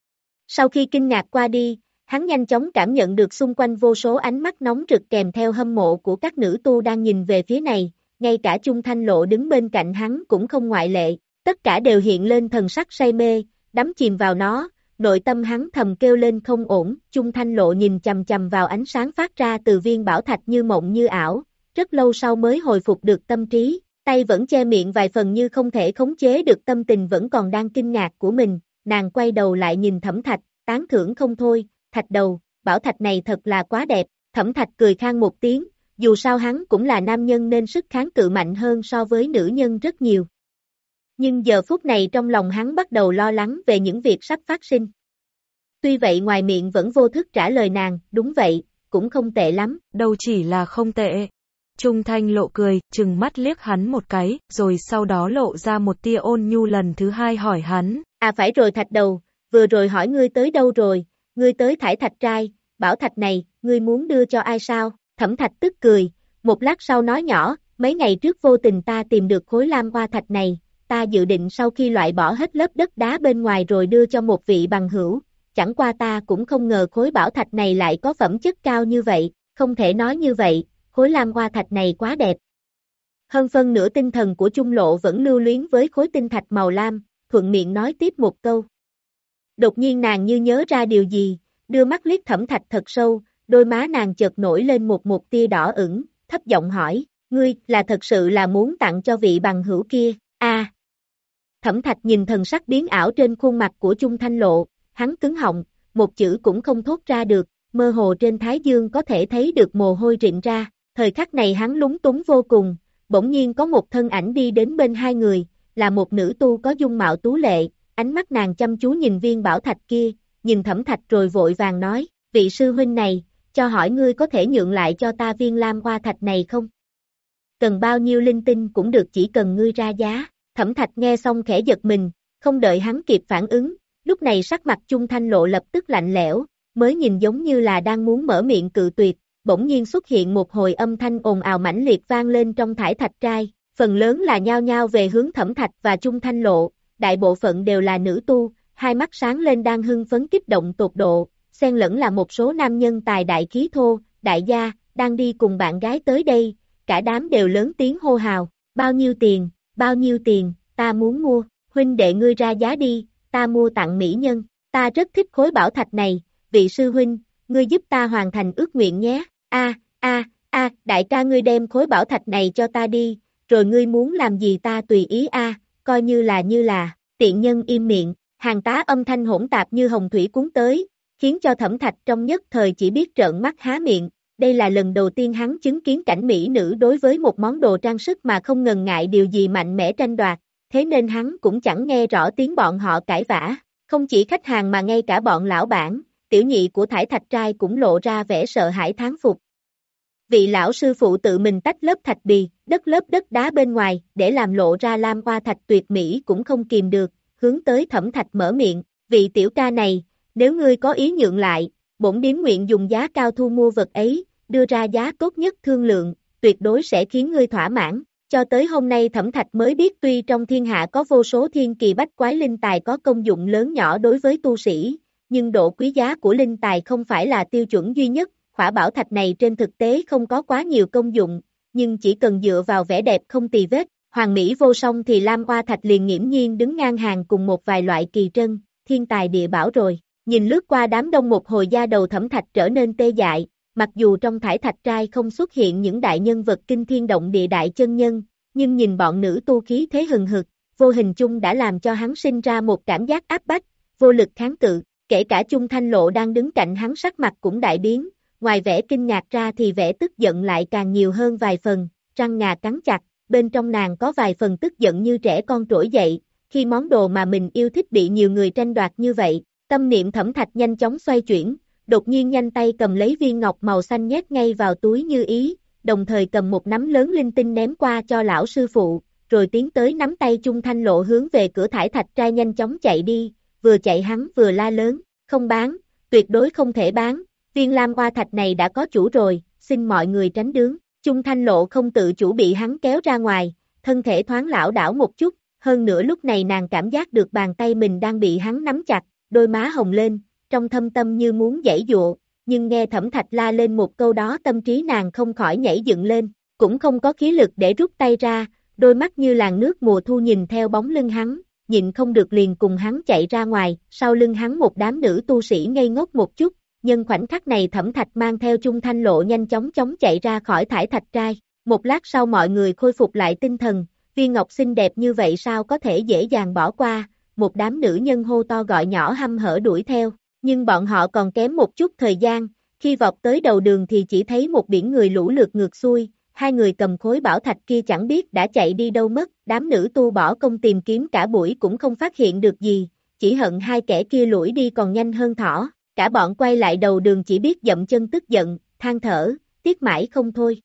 Sau khi kinh ngạc qua đi, hắn nhanh chóng cảm nhận được xung quanh vô số ánh mắt nóng rực kèm theo hâm mộ của các nữ tu đang nhìn về phía này, ngay cả Chung Thanh Lộ đứng bên cạnh hắn cũng không ngoại lệ, tất cả đều hiện lên thần sắc say mê, đắm chìm vào nó, nội tâm hắn thầm kêu lên không ổn. Chung Thanh Lộ nhìn chằm chằm vào ánh sáng phát ra từ viên bảo thạch như mộng như ảo, rất lâu sau mới hồi phục được tâm trí. Tay vẫn che miệng vài phần như không thể khống chế được tâm tình vẫn còn đang kinh ngạc của mình, nàng quay đầu lại nhìn Thẩm Thạch, tán thưởng không thôi, thạch đầu, bảo thạch này thật là quá đẹp. Thẩm Thạch cười khang một tiếng, dù sao hắn cũng là nam nhân nên sức kháng cự mạnh hơn so với nữ nhân rất nhiều. Nhưng giờ phút này trong lòng hắn bắt đầu lo lắng về những việc sắp phát sinh. Tuy vậy ngoài miệng vẫn vô thức trả lời nàng, đúng vậy, cũng không tệ lắm. Đâu chỉ là không tệ. Chung Thanh Lộ cười, trừng mắt liếc hắn một cái, rồi sau đó lộ ra một tia ôn nhu lần thứ hai hỏi hắn. À phải rồi thạch đầu, vừa rồi hỏi ngươi tới đâu rồi, ngươi tới thải thạch trai, bảo thạch này, ngươi muốn đưa cho ai sao? Thẩm Thạch tức cười, một lát sau nói nhỏ, mấy ngày trước vô tình ta tìm được khối lam hoa thạch này, ta dự định sau khi loại bỏ hết lớp đất đá bên ngoài rồi đưa cho một vị bằng hữu, chẳng qua ta cũng không ngờ khối bảo thạch này lại có phẩm chất cao như vậy, không thể nói như vậy. Khối lam hoa thạch này quá đẹp. Hơn phân nửa tinh thần của Chung Lộ vẫn lưu luyến với khối tinh thạch màu lam, thuận miệng nói tiếp một câu. Đột nhiên nàng như nhớ ra điều gì, đưa mắt liếc Thẩm Thạch thật sâu, đôi má nàng chợt nổi lên một một tia đỏ ửng, thấp giọng hỏi, ngươi là thật sự là muốn tặng cho vị bằng hữu kia, a? À. Thẩm Thạch nhìn thần sắc biến ảo trên khuôn mặt của Chung Thanh Lộ, hắn cứng họng, một chữ cũng không thốt ra được, mơ hồ trên thái dương có thể thấy được mồ hôi rịn ra. Thời khắc này hắn lúng túng vô cùng, bỗng nhiên có một thân ảnh đi đến bên hai người, là một nữ tu có dung mạo tú lệ, ánh mắt nàng chăm chú nhìn viên bảo thạch kia, nhìn Thẩm Thạch rồi vội vàng nói, vị sư huynh này, cho hỏi ngươi có thể nhượng lại cho ta viên lam hoa thạch này không? Cần bao nhiêu linh tinh cũng được, chỉ cần ngươi ra giá. Thẩm Thạch nghe xong khẽ giật mình, không đợi hắn kịp phản ứng, lúc này sắc mặt Chung Thanh Lộ lập tức lạnh lẽo, mới nhìn giống như là đang muốn mở miệng cự tuyệt, bỗng nhiên xuất hiện một hồi âm thanh ồn ào mãnh liệt vang lên trong thải thạch trai, phần lớn là nhao nhao về hướng Thẩm Thạch và Chung Thanh Lộ, đại bộ phận đều là nữ tu, hai mắt sáng lên đang hưng phấn kích động tột độ, xen lẫn là một số nam nhân tài đại khí thô, đại gia, đang đi cùng bạn gái tới đây, cả đám đều lớn tiếng hô hào, bao nhiêu tiền, bao nhiêu tiền, ta muốn mua, huynh đệ ngươi ra giá đi, ta mua tặng mỹ nhân, ta rất thích khối bảo thạch này, vị sư huynh, ngươi giúp ta hoàn thành ước nguyện nhé, a a a, đại ca ngươi đem khối bảo thạch này cho ta đi, rồi ngươi muốn làm gì ta tùy ý a, coi như là như là, tiện nhân im miệng, hàng tá âm thanh hỗn tạp như hồng thủy cuốn tới, khiến cho Thẩm Thạch trong nhất thời chỉ biết trợn mắt há miệng, đây là lần đầu tiên hắn chứng kiến cảnh mỹ nữ đối với một món đồ trang sức mà không ngần ngại điều gì mạnh mẽ tranh đoạt, thế nên hắn cũng chẳng nghe rõ tiếng bọn họ cãi vã, không chỉ khách hàng mà ngay cả bọn lão bản, tiểu nhị của thải thạch trai cũng lộ ra vẻ sợ hãi thán phục. Vị lão sư phụ tự mình tách lớp thạch bì, đất lớp đất đá bên ngoài, để làm lộ ra lam hoa thạch tuyệt mỹ cũng không kìm được, hướng tới Thẩm Thạch mở miệng, vị tiểu ca này, nếu ngươi có ý nhượng lại, bổn điếm nguyện dùng giá cao thu mua vật ấy, đưa ra giá tốt nhất thương lượng, tuyệt đối sẽ khiến ngươi thỏa mãn. Cho tới hôm nay Thẩm Thạch mới biết tuy trong thiên hạ có vô số thiên kỳ bách quái linh tài có công dụng lớn nhỏ đối với tu sĩ, nhưng độ quý giá của linh tài không phải là tiêu chuẩn duy nhất, khỏa bảo thạch này trên thực tế không có quá nhiều công dụng, nhưng chỉ cần dựa vào vẻ đẹp không tì vết, hoàn mỹ vô song thì lam hoa thạch liền nghiễm nhiên đứng ngang hàng cùng một vài loại kỳ trân, thiên tài địa bảo rồi. Nhìn lướt qua đám đông một hồi da đầu Thẩm Thạch trở nên tê dại, mặc dù trong thải thạch trai không xuất hiện những đại nhân vật kinh thiên động địa đại chân nhân, nhưng nhìn bọn nữ tu khí thế hừng hực, vô hình chung đã làm cho hắn sinh ra một cảm giác áp bách, vô lực kháng cự, kể cả Chung Thanh Lộ đang đứng cạnh hắn sắc mặt cũng đại biến, ngoài vẻ kinh ngạc ra thì vẻ tức giận lại càng nhiều hơn vài phần, răng ngà cắn chặt, bên trong nàng có vài phần tức giận như trẻ con trỗi dậy, khi món đồ mà mình yêu thích bị nhiều người tranh đoạt như vậy. Tâm niệm Thẩm Thạch nhanh chóng xoay chuyển, đột nhiên nhanh tay cầm lấy viên ngọc màu xanh nhét ngay vào túi như ý, đồng thời cầm một nắm lớn linh tinh ném qua cho lão sư phụ, rồi tiến tới nắm tay Chung Thanh Lộ hướng về cửa thải thạch trai nhanh chóng chạy đi, vừa chạy hắn vừa la lớn, không bán, tuyệt đối không thể bán, viên lam hoa thạch này đã có chủ rồi, xin mọi người tránh đứng. Chung Thanh Lộ không tự chủ bị hắn kéo ra ngoài, thân thể thoáng lảo đảo một chút, hơn nữa lúc này nàng cảm giác được bàn tay mình đang bị hắn nắm chặt, đôi má hồng lên, trong thâm tâm như muốn giãy giụa, nhưng nghe Thẩm Thạch la lên một câu đó tâm trí nàng không khỏi nhảy dựng lên, cũng không có khí lực để rút tay ra, đôi mắt như làn nước mùa thu nhìn theo bóng lưng hắn, nhịn không được liền cùng hắn chạy ra ngoài, sau lưng hắn một đám nữ tu sĩ ngây ngốc một chút, nhân khoảnh khắc này Thẩm Thạch mang theo Chung Thanh Lộ nhanh chóng chóng chạy ra khỏi thải thạch trai, một lát sau mọi người khôi phục lại tinh thần, viên ngọc xinh đẹp như vậy sao có thể dễ dàng bỏ qua. Một đám nữ nhân hô to gọi nhỏ hăm hở đuổi theo, nhưng bọn họ còn kém một chút thời gian, khi vọt tới đầu đường thì chỉ thấy một biển người lũ lượt ngược xuôi, hai người cầm khối bảo thạch kia chẳng biết đã chạy đi đâu mất, đám nữ tu bỏ công tìm kiếm cả buổi cũng không phát hiện được gì, chỉ hận hai kẻ kia lủi đi còn nhanh hơn thỏ, cả bọn quay lại đầu đường chỉ biết dậm chân tức giận, than thở, tiếc mãi không thôi.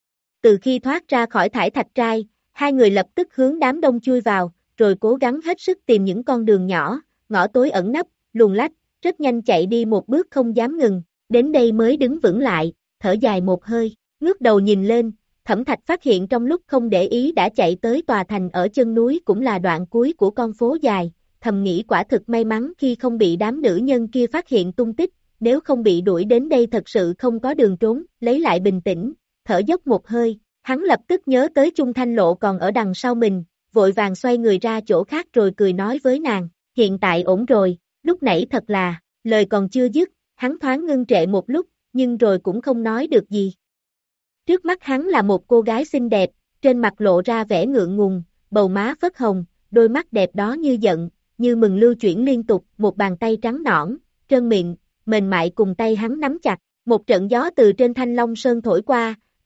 Từ khi thoát ra khỏi thải thạch trai, hai người lập tức hướng đám đông chui vào, rồi cố gắng hết sức tìm những con đường nhỏ, ngõ tối ẩn nấp, luồn lách, rất nhanh chạy đi một bước không dám ngừng, đến đây mới đứng vững lại, thở dài một hơi, ngước đầu nhìn lên, Thẩm Thạch phát hiện trong lúc không để ý đã chạy tới tòa thành ở chân núi cũng là đoạn cuối của con phố dài, thầm nghĩ quả thực may mắn khi không bị đám nữ nhân kia phát hiện tung tích, nếu không bị đuổi đến đây thật sự không có đường trốn, lấy lại bình tĩnh, thở dốc một hơi, hắn lập tức nhớ tới Chung Thanh Lộ còn ở đằng sau mình, vội vàng xoay người ra chỗ khác rồi cười nói với nàng, hiện tại ổn rồi, lúc nãy thật là, lời còn chưa dứt, hắn thoáng ngưng trệ một lúc, nhưng rồi cũng không nói được gì. Trước mắt hắn là một cô gái xinh đẹp, trên mặt lộ ra vẻ ngượng ngùng, bầu má phớt hồng, đôi mắt đẹp đó như giận, như mừng lưu chuyển liên tục, một bàn tay trắng nõn, trơn mịn, mềm mại cùng tay hắn nắm chặt, một trận gió từ trên Thanh Long Sơn thổi qua,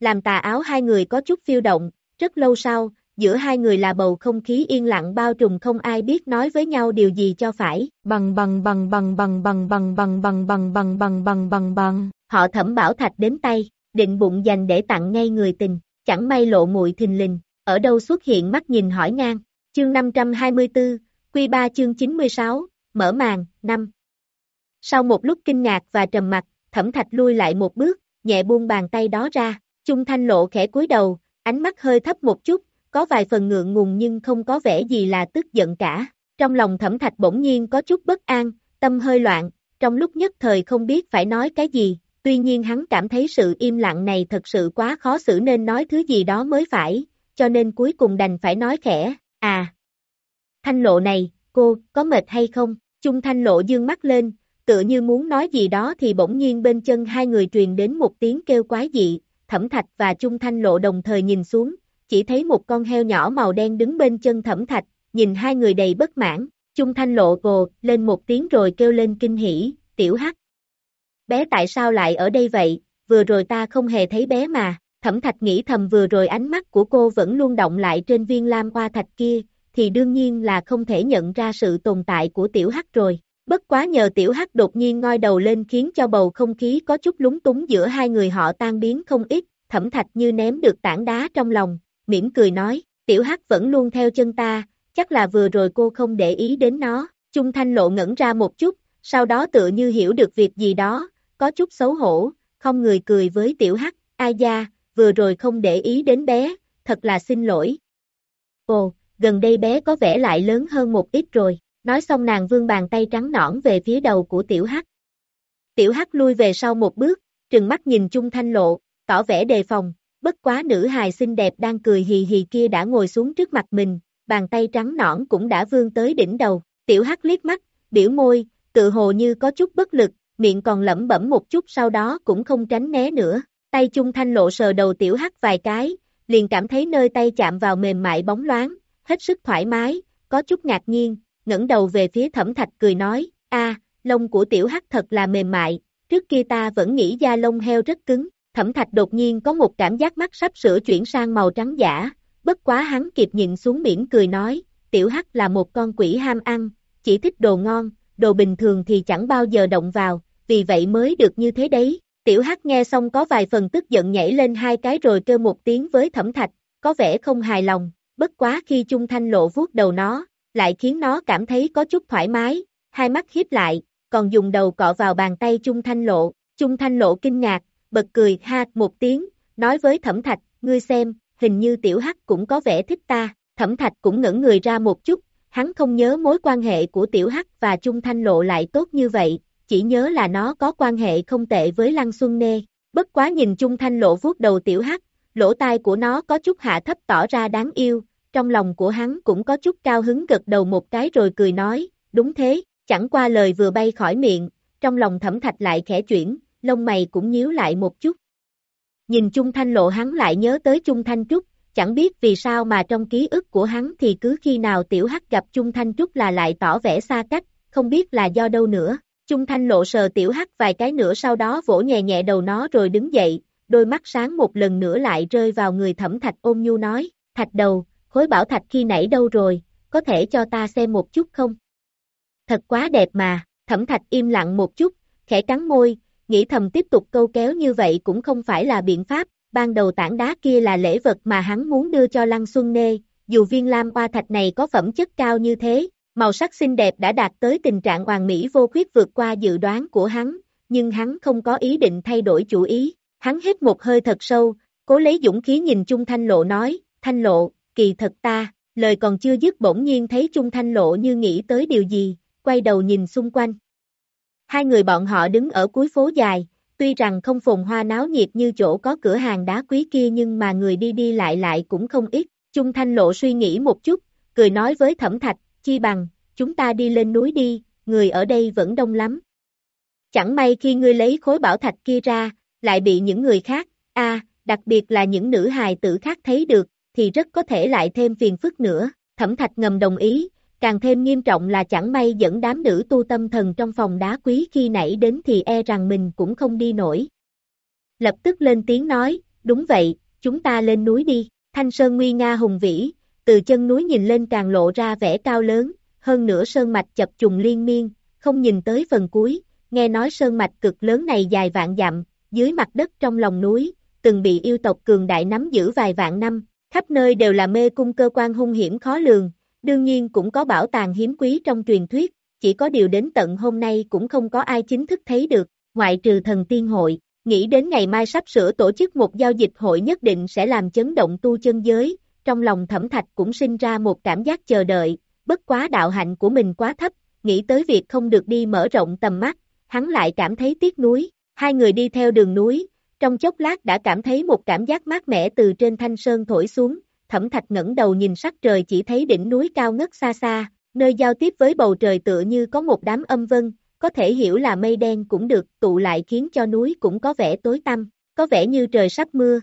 làm tà áo hai người có chút phiêu động, rất lâu sau, giữa hai người là bầu không khí yên lặng bao trùm không ai biết nói với nhau điều gì cho phải. Bằng bằng bằng bằng bằng bằng bằng bằng bằng bằng bằng bằng bằng bằng bằng. Họ Thẩm Bảo Thạch đếm tay, định bụng dành để tặng ngay người tình, chẳng may lộ muội thình lình, ở đâu xuất hiện mắt nhìn hỏi ngang. Chương năm trăm hai mươi tư, Quy ba chương chín mươi sáu, mở màn, năm. Sau một lúc kinh ngạc và trầm mặc, Thẩm Thạch lui lại một bước, nhẹ buông bàn tay đó ra, Chung Thanh Lộ khẽ cúi đầu, ánh mắt hơi thấp một chút, có vài phần ngượng ngùng nhưng không có vẻ gì là tức giận cả. Trong lòng Thẩm Thạch bỗng nhiên có chút bất an, tâm hơi loạn, trong lúc nhất thời không biết phải nói cái gì, tuy nhiên hắn cảm thấy sự im lặng này thật sự quá khó xử nên nói thứ gì đó mới phải, cho nên cuối cùng đành phải nói khẽ, à. Thanh Lộ này, cô, có mệt hay không? Chung Thanh Lộ dương mắt lên, tựa như muốn nói gì đó thì bỗng nhiên bên chân hai người truyền đến một tiếng kêu quái dị, Thẩm Thạch và Chung Thanh Lộ đồng thời nhìn xuống, chỉ thấy một con heo nhỏ màu đen đứng bên chân Thẩm Thạch, nhìn hai người đầy bất mãn, Chung Thanh Lộ gồ lên một tiếng rồi kêu lên kinh hỉ, tiểu Hắc. Bé tại sao lại ở đây vậy, vừa rồi ta không hề thấy bé mà, Thẩm Thạch nghĩ thầm vừa rồi ánh mắt của cô vẫn luôn động lại trên viên lam hoa thạch kia, thì đương nhiên là không thể nhận ra sự tồn tại của tiểu Hắc rồi. Bất quá nhờ tiểu Hắc đột nhiên ngoi đầu lên khiến cho bầu không khí có chút lúng túng giữa hai người họ tan biến không ít, Thẩm Thạch như ném được tảng đá trong lòng, mỉm cười nói, tiểu Hắc vẫn luôn theo chân ta, chắc là vừa rồi cô không để ý đến nó. Chung Thanh Lộ ngẩn ra một chút, sau đó tựa như hiểu được việc gì đó, có chút xấu hổ, không người cười với tiểu Hắc, ai da, vừa rồi không để ý đến bé, thật là xin lỗi. Ồ, gần đây bé có vẻ lại lớn hơn một ít rồi, nói xong nàng vươn bàn tay trắng nõn về phía đầu của tiểu Hắc. Tiểu Hắc lui về sau một bước, trừng mắt nhìn Chung Thanh Lộ, tỏ vẻ đề phòng, bất quá nữ hài xinh đẹp đang cười hì hì kia đã ngồi xuống trước mặt mình, bàn tay trắng nõn cũng đã vươn tới đỉnh đầu, tiểu Hắc liếc mắt, biểu môi, tự hồ như có chút bất lực, miệng còn lẩm bẩm một chút sau đó cũng không tránh né nữa, tay Chung Thanh Lộ sờ đầu tiểu Hắc vài cái, liền cảm thấy nơi tay chạm vào mềm mại bóng loáng, hết sức thoải mái, có chút ngạc nhiên, ngẩng đầu về phía Thẩm Thạch cười nói, a, lông của tiểu Hắc thật là mềm mại, trước kia ta vẫn nghĩ da lông heo rất cứng. Thẩm Thạch đột nhiên có một cảm giác mắt sắp sửa chuyển sang màu trắng giả, bất quá hắn kịp nhìn xuống mỉm cười nói, tiểu Hắc là một con quỷ ham ăn, chỉ thích đồ ngon, đồ bình thường thì chẳng bao giờ động vào, vì vậy mới được như thế đấy. Tiểu Hắc nghe xong có vài phần tức giận nhảy lên hai cái rồi kêu một tiếng với Thẩm Thạch, có vẻ không hài lòng, bất quá khi Chung Thanh Lộ vuốt đầu nó, lại khiến nó cảm thấy có chút thoải mái, hai mắt híp lại, còn dùng đầu cọ vào bàn tay Chung Thanh Lộ, Chung Thanh Lộ kinh ngạc, bật cười ha một tiếng, nói với Thẩm Thạch, ngươi xem, hình như tiểu Hắc cũng có vẻ thích ta, Thẩm Thạch cũng ngẩn người ra một chút, hắn không nhớ mối quan hệ của tiểu Hắc và Chung Thanh Lộ lại tốt như vậy, chỉ nhớ là nó có quan hệ không tệ với Lăng Xuân Nê, bất quá nhìn Chung Thanh Lộ vuốt đầu tiểu Hắc, lỗ tai của nó có chút hạ thấp tỏ ra đáng yêu, trong lòng của hắn cũng có chút cao hứng gật đầu một cái rồi cười nói, đúng thế, chẳng qua lời vừa bay khỏi miệng, trong lòng Thẩm Thạch lại khẽ chuyển, lông mày cũng nhíu lại một chút. Nhìn Chung Thanh Lộ hắn lại nhớ tới Chung Thanh Trúc, chẳng biết vì sao mà trong ký ức của hắn thì cứ khi nào tiểu Hắc gặp Chung Thanh Trúc là lại tỏ vẻ xa cách, không biết là do đâu nữa. Chung Thanh Lộ sờ tiểu Hắc vài cái nữa sau đó vỗ nhẹ nhẹ đầu nó rồi đứng dậy, đôi mắt sáng một lần nữa lại rơi vào người Thẩm Thạch ôn nhu nói, Thạch đầu, khối bảo thạch khi nãy đâu rồi, có thể cho ta xem một chút không? Thật quá đẹp mà, Thẩm Thạch im lặng một chút, khẽ cắn môi, nghĩ thầm tiếp tục câu kéo như vậy cũng không phải là biện pháp, ban đầu tảng đá kia là lễ vật mà hắn muốn đưa cho Lăng Xuân Nê, dù viên lam hoa thạch này có phẩm chất cao như thế, màu sắc xinh đẹp đã đạt tới tình trạng hoàn mỹ vô khuyết vượt qua dự đoán của hắn, nhưng hắn không có ý định thay đổi chủ ý, hắn hít một hơi thật sâu, cố lấy dũng khí nhìn Chung Thanh Lộ nói, Thanh Lộ, kỳ thật ta, lời còn chưa dứt bỗng nhiên thấy Chung Thanh Lộ như nghĩ tới điều gì, quay đầu nhìn xung quanh. Hai người bọn họ đứng ở cuối phố dài, tuy rằng không phồn hoa náo nhiệt như chỗ có cửa hàng đá quý kia nhưng mà người đi đi lại lại cũng không ít. Chung Thanh Lộ suy nghĩ một chút, cười nói với Thẩm Thạch, chi bằng, chúng ta đi lên núi đi, người ở đây vẫn đông lắm. Chẳng may khi ngươi lấy khối bảo thạch kia ra, lại bị những người khác, a, à, đặc biệt là những nữ hài tử khác thấy được, thì rất có thể lại thêm phiền phức nữa. Thẩm Thạch ngầm đồng ý, càng thêm nghiêm trọng là chẳng may dẫn đám nữ tu tâm thần trong phòng đá quý khi nãy đến thì e rằng mình cũng không đi nổi. Lập tức lên tiếng nói, đúng vậy, chúng ta lên núi đi, Thanh Sơn nguy nga hùng vĩ, từ chân núi nhìn lên càng lộ ra vẻ cao lớn, hơn nữa sơn mạch chập trùng liên miên, không nhìn tới phần cuối, nghe nói sơn mạch cực lớn này dài vạn dặm, dưới mặt đất trong lòng núi, từng bị yêu tộc cường đại nắm giữ vài vạn năm, khắp nơi đều là mê cung cơ quan hung hiểm khó lường, đương nhiên cũng có bảo tàng hiếm quý trong truyền thuyết, chỉ có điều đến tận hôm nay cũng không có ai chính thức thấy được, ngoại trừ thần tiên hội, nghĩ đến ngày mai sắp sửa tổ chức một giao dịch hội nhất định sẽ làm chấn động tu chân giới, trong lòng Thẩm Thạch cũng sinh ra một cảm giác chờ đợi, bất quá đạo hạnh của mình quá thấp, nghĩ tới việc không được đi mở rộng tầm mắt, hắn lại cảm thấy tiếc nuối, hai người đi theo đường núi, trong chốc lát đã cảm thấy một cảm giác mát mẻ từ trên thanh sơn thổi xuống, Thẩm Thạch ngẩng đầu nhìn sắc trời chỉ thấy đỉnh núi cao ngất xa xa, nơi giao tiếp với bầu trời tựa như có một đám âm vân, có thể hiểu là mây đen cũng được, tụ lại khiến cho núi cũng có vẻ tối tăm, có vẻ như trời sắp mưa.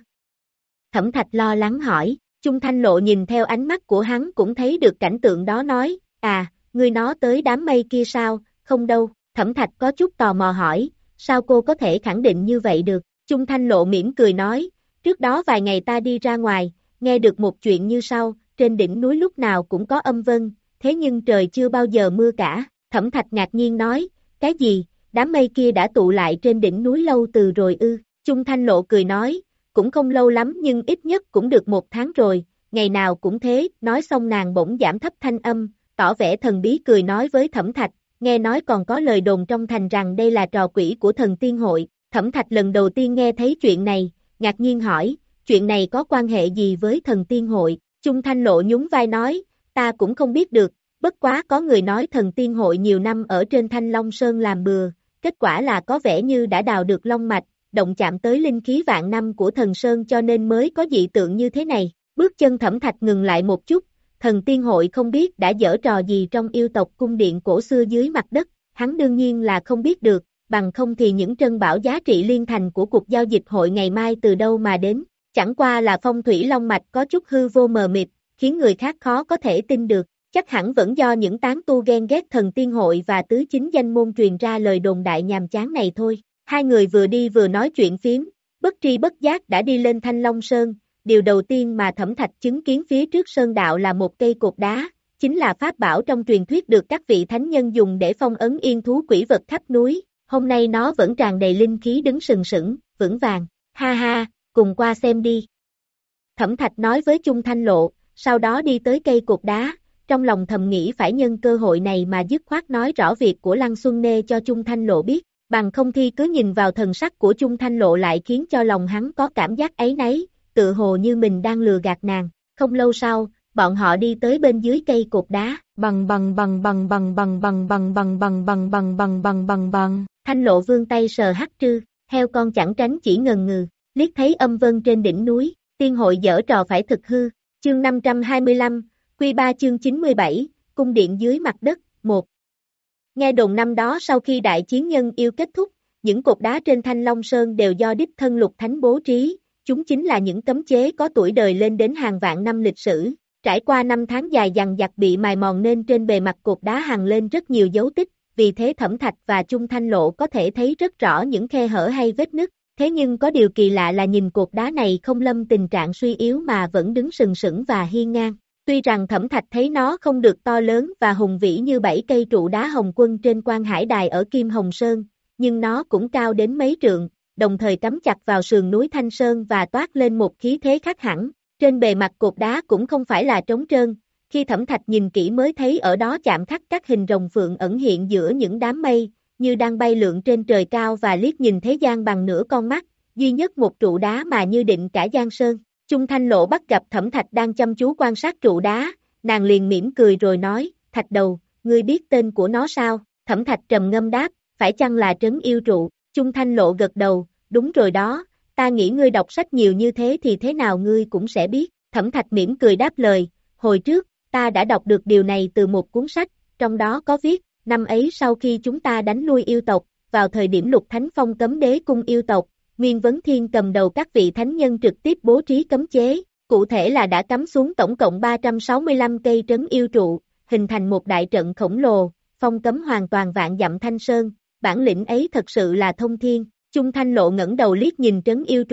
Thẩm Thạch lo lắng hỏi, Chung Thanh Lộ nhìn theo ánh mắt của hắn cũng thấy được cảnh tượng đó nói, à, ngươi nói tới đám mây kia sao, không đâu, Thẩm Thạch có chút tò mò hỏi, sao cô có thể khẳng định như vậy được, Chung Thanh Lộ mỉm cười nói, trước đó vài ngày ta đi ra ngoài, nghe được một chuyện như sau, trên đỉnh núi lúc nào cũng có âm vân, thế nhưng trời chưa bao giờ mưa cả, Thẩm Thạch ngạc nhiên nói, cái gì, đám mây kia đã tụ lại trên đỉnh núi lâu từ rồi ư, Chung Thanh Lộ cười nói, cũng không lâu lắm nhưng ít nhất cũng được một tháng rồi, ngày nào cũng thế, nói xong nàng bỗng giảm thấp thanh âm, tỏ vẻ thần bí cười nói với Thẩm Thạch, nghe nói còn có lời đồn trong thành rằng đây là trò quỷ của thần tiên hội, Thẩm Thạch lần đầu tiên nghe thấy chuyện này, ngạc nhiên hỏi, chuyện này có quan hệ gì với thần tiên hội, Chung Thanh Lộ nhún vai nói, ta cũng không biết được, bất quá có người nói thần tiên hội nhiều năm ở trên Thanh Long Sơn làm bừa, kết quả là có vẻ như đã đào được long mạch, động chạm tới linh khí vạn năm của thần Sơn cho nên mới có dị tượng như thế này, bước chân Thẩm Thạch ngừng lại một chút, thần tiên hội không biết đã giở trò gì trong yêu tộc cung điện cổ xưa dưới mặt đất, hắn đương nhiên là không biết được, bằng không thì những trân bảo giá trị liên thành của cuộc giao dịch hội ngày mai từ đâu mà đến, chẳng qua là phong thủy long mạch có chút hư vô mờ mịt, khiến người khác khó có thể tin được, chắc hẳn vẫn do những tán tu ghen ghét thần tiên hội và tứ chính danh môn truyền ra lời đồn đại nhàm chán này thôi, hai người vừa đi vừa nói chuyện phiếm, bất tri bất giác đã đi lên Thanh Long Sơn, điều đầu tiên mà Thẩm Thạch chứng kiến phía trước sơn đạo là một cây cột đá, chính là pháp bảo trong truyền thuyết được các vị thánh nhân dùng để phong ấn yên thú quỷ vật khắp núi, hôm nay nó vẫn tràn đầy linh khí đứng sừng sững, vững vàng, ha ha, cùng qua xem đi. Thẩm Thạch nói với Chung Thanh Lộ, sau đó đi tới cây cột đá, trong lòng thầm nghĩ phải nhân cơ hội này mà dứt khoát nói rõ việc của Lăng Xuân Nê cho Chung Thanh Lộ biết, bằng không thì cứ nhìn vào thần sắc của Chung Thanh Lộ lại khiến cho lòng hắn có cảm giác áy náy, tự hồ như mình đang lừa gạt nàng. Không lâu sau, bọn họ đi tới bên dưới cây cột đá, bằng bằng bằng bằng bằng bằng bằng bằng bằng bằng bằng bằng bằng bằng bằng bằng. Thanh Lộ vươn tay sờ hắc trư, heo con chẳng tránh chỉ ngần ngừ, liếc thấy âm vân trên đỉnh núi, tiên hội giở trò phải thực hư. Chương năm trăm hai mươi lăm, Quy ba chương chín mươi bảy, cung điện dưới mặt đất, một. Nghe đồn năm đó sau khi đại chiến nhân yêu kết thúc, những cột đá trên Thanh Long Sơn đều do đích thân Lục Thánh bố trí, chúng chính là những cấm chế có tuổi đời lên đến hàng vạn năm lịch sử, trải qua năm tháng dài dằng dặc bị mài mòn nên trên bề mặt cột đá hằn lên rất nhiều dấu tích, vì thế Thẩm Thạch và Chung Thanh Lộ có thể thấy rất rõ những khe hở hay vết nứt, thế nhưng có điều kỳ lạ là nhìn cột đá này không lâm tình trạng suy yếu mà vẫn đứng sừng sững và hiên ngang. Tuy rằng Thẩm Thạch thấy nó không được to lớn và hùng vĩ như bảy cây trụ đá Hồng Quân trên Quan Hải Đài ở Kim Hồng Sơn, nhưng nó cũng cao đến mấy trượng, đồng thời cắm chặt vào sườn núi Thanh Sơn và toát lên một khí thế khác hẳn. Trên bề mặt cột đá cũng không phải là trống trơn, khi Thẩm Thạch nhìn kỹ mới thấy ở đó chạm khắc các hình rồng phượng ẩn hiện giữa những đám mây, như đang bay lượn trên trời cao và liếc nhìn thế gian bằng nửa con mắt, duy nhất một trụ đá mà như định cả Giang Sơn. Chung Thanh Lộ bắt gặp Thẩm Thạch đang chăm chú quan sát trụ đá, nàng liền mỉm cười rồi nói, Thạch đầu, ngươi biết tên của nó sao? Thẩm Thạch trầm ngâm đáp, phải chăng là trấn yêu trụ? Chung Thanh Lộ gật đầu, đúng rồi đó, ta nghĩ ngươi đọc sách nhiều như thế thì thế nào ngươi cũng sẽ biết. Thẩm Thạch mỉm cười đáp lời, hồi trước, ta đã đọc được điều này từ một cuốn sách, trong đó có viết, năm ấy sau khi chúng ta đánh lui yêu tộc, vào thời điểm Lục Thánh phong cấm đế cung yêu tộc, Nguyên Vấn Thiên cầm đầu các vị thánh nhân trực tiếp bố trí cấm chế, cụ thể là đã cắm xuống tổng cộng ba trăm sáu mươi lăm cây trấn yêu trụ, hình thành một đại trận khổng lồ, phong cấm hoàn toàn vạn dặm Thanh Sơn, bản lĩnh ấy thật sự là thông thiên. Chung Thanh Lộ ngẩng đầu liếc nhìn trấn yêu trụ,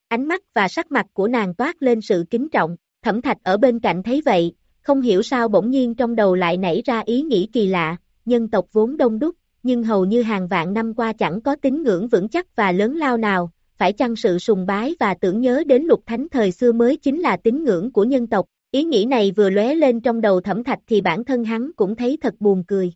ánh mắt và sắc mặt của nàng toát lên sự kính trọng, Thẩm Thạch ở bên cạnh thấy vậy, không hiểu sao bỗng nhiên trong đầu lại nảy ra ý nghĩ kỳ lạ, nhân tộc vốn đông đúc, nhưng hầu như hàng vạn năm qua chẳng có tín ngưỡng vững chắc và lớn lao nào, phải chăng sự sùng bái và tưởng nhớ đến Lục Thánh thời xưa mới chính là tín ngưỡng của nhân tộc, ý nghĩ này vừa lóe lên trong đầu Thẩm Thạch thì bản thân hắn cũng thấy thật buồn cười.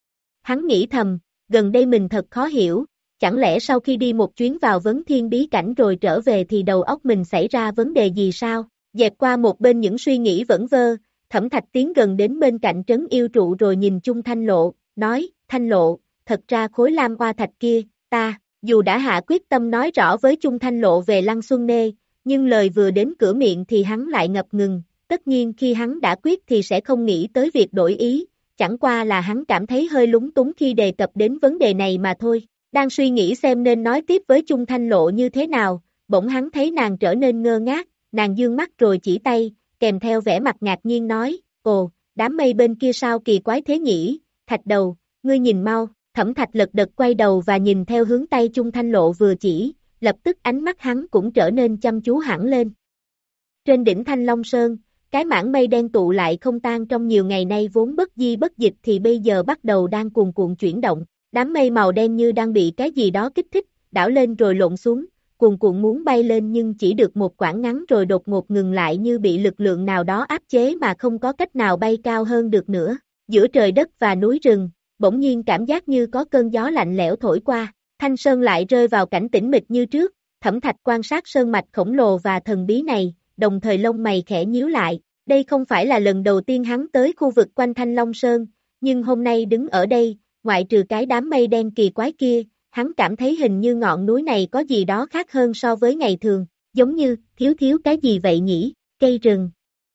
Hắn nghĩ thầm, gần đây mình thật khó hiểu, chẳng lẽ sau khi đi một chuyến vào vấn thiên bí cảnh rồi trở về thì đầu óc mình xảy ra vấn đề gì sao? Dẹp qua một bên những suy nghĩ vẩn vơ, Thẩm Thạch tiến gần đến bên cạnh trấn yêu trụ rồi nhìn chung Thanh Lộ, nói, Thanh Lộ, thật ra khối lam hoa thạch kia, ta, dù đã hạ quyết tâm nói rõ với chung Thanh Lộ về Lăng Xuân Nê, nhưng lời vừa đến cửa miệng thì hắn lại ngập ngừng, tất nhiên khi hắn đã quyết thì sẽ không nghĩ tới việc đổi ý, chẳng qua là hắn cảm thấy hơi lúng túng khi đề cập đến vấn đề này mà thôi, đang suy nghĩ xem nên nói tiếp với chung Thanh Lộ như thế nào, bỗng hắn thấy nàng trở nên ngơ ngác, nàng dương mắt rồi chỉ tay, kèm theo vẻ mặt ngạc nhiên nói, ồ, đám mây bên kia sao kỳ quái thế nhỉ, Thạch Đầu, ngươi nhìn mau, Thẩm Thạch lật đật quay đầu và nhìn theo hướng tay chung Thanh Lộ vừa chỉ, lập tức ánh mắt hắn cũng trở nên chăm chú hẳn lên. Trên đỉnh Thanh Long Sơn, cái mảng mây đen tụ lại không tan trong nhiều ngày nay vốn bất di bất dịch thì bây giờ bắt đầu đang cuồn cuộn chuyển động, đám mây màu đen như đang bị cái gì đó kích thích, đảo lên rồi lộn xuống, cuồn cuộn muốn bay lên nhưng chỉ được một quãng ngắn rồi đột ngột ngừng lại như bị lực lượng nào đó áp chế mà không có cách nào bay cao hơn được nữa. Giữa trời đất và núi rừng, bỗng nhiên cảm giác như có cơn gió lạnh lẽo thổi qua, Thanh Sơn lại rơi vào cảnh tĩnh mịch như trước, Thẩm Thạch quan sát sơn mạch khổng lồ và thần bí này, đồng thời lông mày khẽ nhíu lại, đây không phải là lần đầu tiên hắn tới khu vực quanh Thanh Long Sơn, nhưng hôm nay đứng ở đây, ngoại trừ cái đám mây đen kỳ quái kia, hắn cảm thấy hình như ngọn núi này có gì đó khác hơn so với ngày thường, giống như, thiếu thiếu cái gì vậy nhỉ, cây rừng,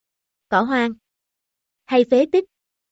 cỏ hoang, hay phế tích.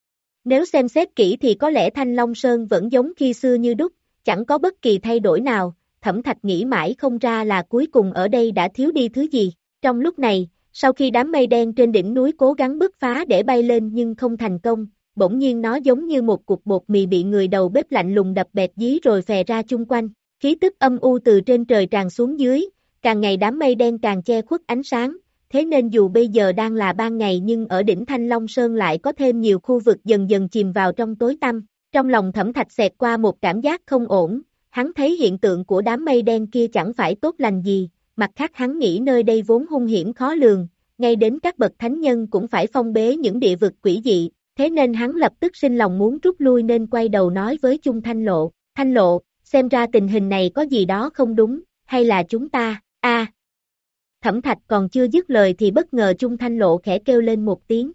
Nếu xem xét kỹ thì có lẽ Thanh Long Sơn vẫn giống khi xưa như đúc, chẳng có bất kỳ thay đổi nào, Thẩm Thạch nghĩ mãi không ra là cuối cùng ở đây đã thiếu đi thứ gì. Trong lúc này, sau khi đám mây đen trên đỉnh núi cố gắng bứt phá để bay lên nhưng không thành công, bỗng nhiên nó giống như một cục bột mì bị người đầu bếp lạnh lùng đập bẹp dí rồi phè ra chung quanh, khí tức âm u từ trên trời tràn xuống dưới, càng ngày đám mây đen càng che khuất ánh sáng, thế nên dù bây giờ đang là ban ngày nhưng ở đỉnh Thanh Long Sơn lại có thêm nhiều khu vực dần dần chìm vào trong tối tăm, trong lòng Thẩm Thạch xẹt qua một cảm giác không ổn, hắn thấy hiện tượng của đám mây đen kia chẳng phải tốt lành gì, mặt khác hắn nghĩ nơi đây vốn hung hiểm khó lường, ngay đến các bậc thánh nhân cũng phải phong bế những địa vực quỷ dị, thế nên hắn lập tức sinh lòng muốn rút lui nên quay đầu nói với chung Thanh Lộ, Thanh Lộ, xem ra tình hình này có gì đó không đúng, hay là chúng ta, a à. Thẩm Thạch còn chưa dứt lời thì bất ngờ chung Thanh Lộ khẽ kêu lên một tiếng.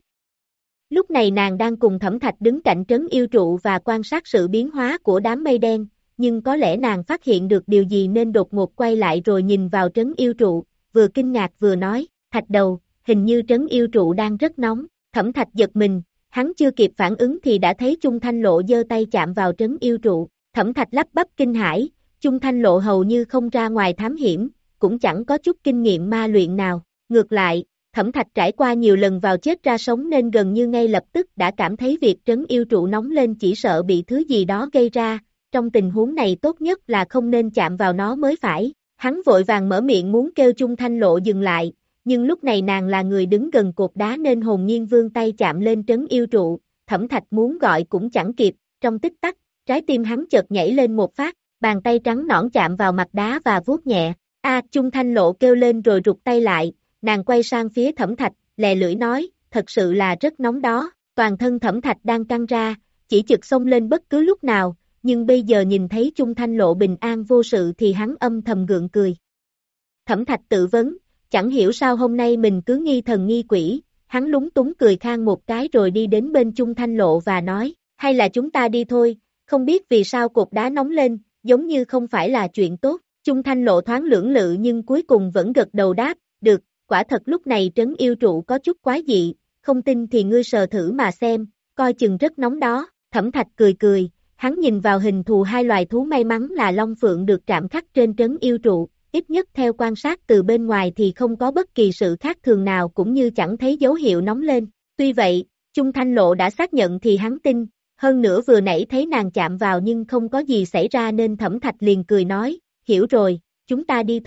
Lúc này nàng đang cùng Thẩm Thạch đứng cạnh trấn yêu trụ và quan sát sự biến hóa của đám mây đen, nhưng có lẽ nàng phát hiện được điều gì nên đột ngột quay lại rồi nhìn vào trấn yêu trụ, vừa kinh ngạc vừa nói, Thạch Đầu, hình như trấn yêu trụ đang rất nóng, Thẩm Thạch giật mình, hắn chưa kịp phản ứng thì đã thấy chung Thanh Lộ giơ tay chạm vào trấn yêu trụ, Thẩm Thạch lắp bắp kinh hãi, chung Thanh Lộ hầu như không ra ngoài thám hiểm, cũng chẳng có chút kinh nghiệm ma luyện nào, ngược lại, Thẩm Thạch trải qua nhiều lần vào chết ra sống nên gần như ngay lập tức đã cảm thấy việc trấn yêu trụ nóng lên chỉ sợ bị thứ gì đó gây ra, trong tình huống này tốt nhất là không nên chạm vào nó mới phải, hắn vội vàng mở miệng muốn kêu chung Thanh Lộ dừng lại, nhưng lúc này nàng là người đứng gần cột đá nên hồn nhiên vươn tay chạm lên trấn yêu trụ, Thẩm Thạch muốn gọi cũng chẳng kịp, trong tích tắc, trái tim hắn chợt nhảy lên một phát, bàn tay trắng nõn chạm vào mặt đá và vuốt nhẹ, a chung Thanh Lộ kêu lên rồi rụt tay lại, nàng quay sang phía Thẩm Thạch, lè lưỡi nói, thật sự là rất nóng đó, toàn thân Thẩm Thạch đang căng ra, chỉ chực xông lên bất cứ lúc nào, nhưng bây giờ nhìn thấy chung Thanh Lộ bình an vô sự thì hắn âm thầm gượng cười. Thẩm Thạch tự vấn, chẳng hiểu sao hôm nay mình cứ nghi thần nghi quỷ, hắn lúng túng cười khang một cái rồi đi đến bên chung Thanh Lộ và nói, hay là chúng ta đi thôi, không biết vì sao cột đá nóng lên, giống như không phải là chuyện tốt, chung Thanh Lộ thoáng lưỡng lự nhưng cuối cùng vẫn gật đầu đáp, được, quả thật lúc này trấn yêu trụ có chút quái dị, không tin thì ngươi sờ thử mà xem, coi chừng rất nóng đó, Thẩm Thạch cười cười, hắn nhìn vào hình thù hai loài thú may mắn là Long Phượng được chạm khắc trên trấn yêu trụ, ít nhất theo quan sát từ bên ngoài thì không có bất kỳ sự khác thường nào cũng như chẳng thấy dấu hiệu nóng lên, tuy vậy, chung Thanh Lộ đã xác nhận thì hắn tin, hơn nữa vừa nãy thấy nàng chạm vào nhưng không có gì xảy ra nên Thẩm Thạch liền cười nói, hiểu rồi, chúng ta đi thôi,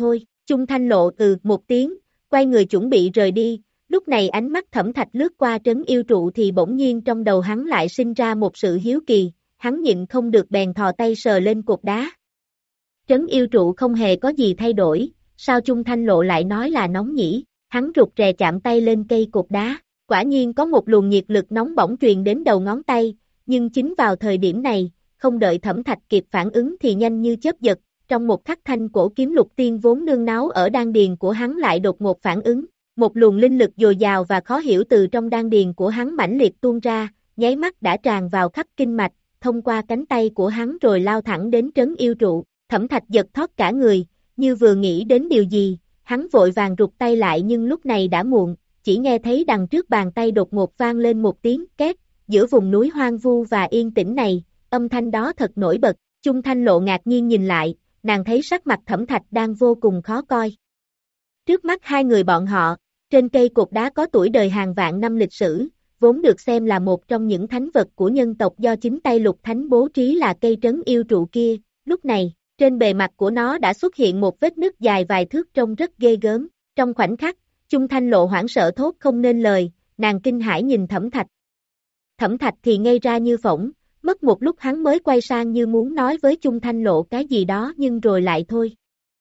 Chung Thanh Lộ ừ một tiếng, quay người chuẩn bị rời đi, lúc này ánh mắt Thẩm Thạch lướt qua trấn yêu trụ thì bỗng nhiên trong đầu hắn lại sinh ra một sự hiếu kỳ, hắn nhịn không được bèn thò tay sờ lên cột đá. Trấn yêu trụ không hề có gì thay đổi, sao Chung Thanh Lộ lại nói là nóng nhỉ? Hắn rụt rè chạm tay lên cây cột đá, quả nhiên có một luồng nhiệt lực nóng bỏng truyền đến đầu ngón tay, nhưng chính vào thời điểm này, không đợi Thẩm Thạch kịp phản ứng thì nhanh như chớp giật, trong một khắc thanh cổ kiếm lục tiên vốn nương náu ở đan điền của hắn lại đột ngột phản ứng, một luồng linh lực dồi dào và khó hiểu từ trong đan điền của hắn mãnh liệt tuôn ra, nháy mắt đã tràn vào khắp kinh mạch, thông qua cánh tay của hắn rồi lao thẳng đến trấn yêu trụ. Thẩm Thạch giật thót cả người, như vừa nghĩ đến điều gì, hắn vội vàng rụt tay lại nhưng lúc này đã muộn, chỉ nghe thấy đằng trước bàn tay đột ngột vang lên một tiếng két, giữa vùng núi hoang vu và yên tĩnh này, âm thanh đó thật nổi bật. Chung Thanh Lộ ngạc nhiên nhìn lại, nàng thấy sắc mặt Thẩm Thạch đang vô cùng khó coi. Trước mắt hai người bọn họ, trên cây cột đá có tuổi đời hàng vạn năm lịch sử, vốn được xem là một trong những thánh vật của nhân tộc do chính tay Lục Thánh bố trí là cây trấn yêu trụ kia, lúc này, trên bề mặt của nó đã xuất hiện một vết nứt dài vài thước trông rất ghê gớm, trong khoảnh khắc, Chung Thanh Lộ hoảng sợ thốt không nên lời, nàng kinh hãi nhìn Thẩm Thạch. Thẩm Thạch thì ngây ra như phỗng, mất một lúc hắn mới quay sang như muốn nói với Chung Thanh Lộ cái gì đó nhưng rồi lại thôi.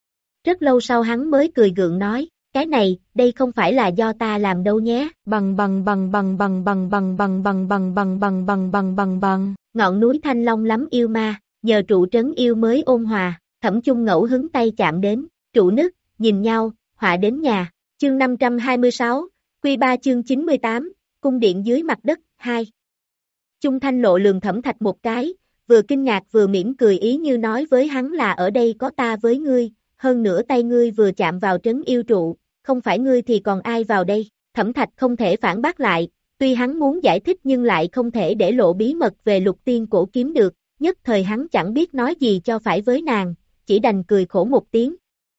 Rất lâu sau hắn mới cười gượng nói, cái này, đây không phải là do ta làm đâu nhé. Bằng bằng bằng bằng bằng bằng bằng bằng bằng bằng bằng bằng bằng bằng bằng bằng. Ngọn núi Thanh Long lắm yêu ma, nhờ trụ trấn yêu mới ôn hòa, Thẩm Chung ngẫu hứng tay chạm đến, trụ nứt, nhìn nhau, họa đến nhà. Chương năm trăm hai mươi sáu, Quy ba chương chín mươi tám, cung điện dưới mặt đất, hai. Chung Thanh Lộ lườm Thẩm Thạch một cái, vừa kinh ngạc vừa mỉm cười ý như nói với hắn là ở đây có ta với ngươi, hơn nữa tay ngươi vừa chạm vào trấn yêu trụ, không phải ngươi thì còn ai vào đây. Thẩm Thạch không thể phản bác lại, tuy hắn muốn giải thích nhưng lại không thể để lộ bí mật về Lục Tiên cổ kiếm được, nhất thời hắn chẳng biết nói gì cho phải với nàng, chỉ đành cười khổ một tiếng.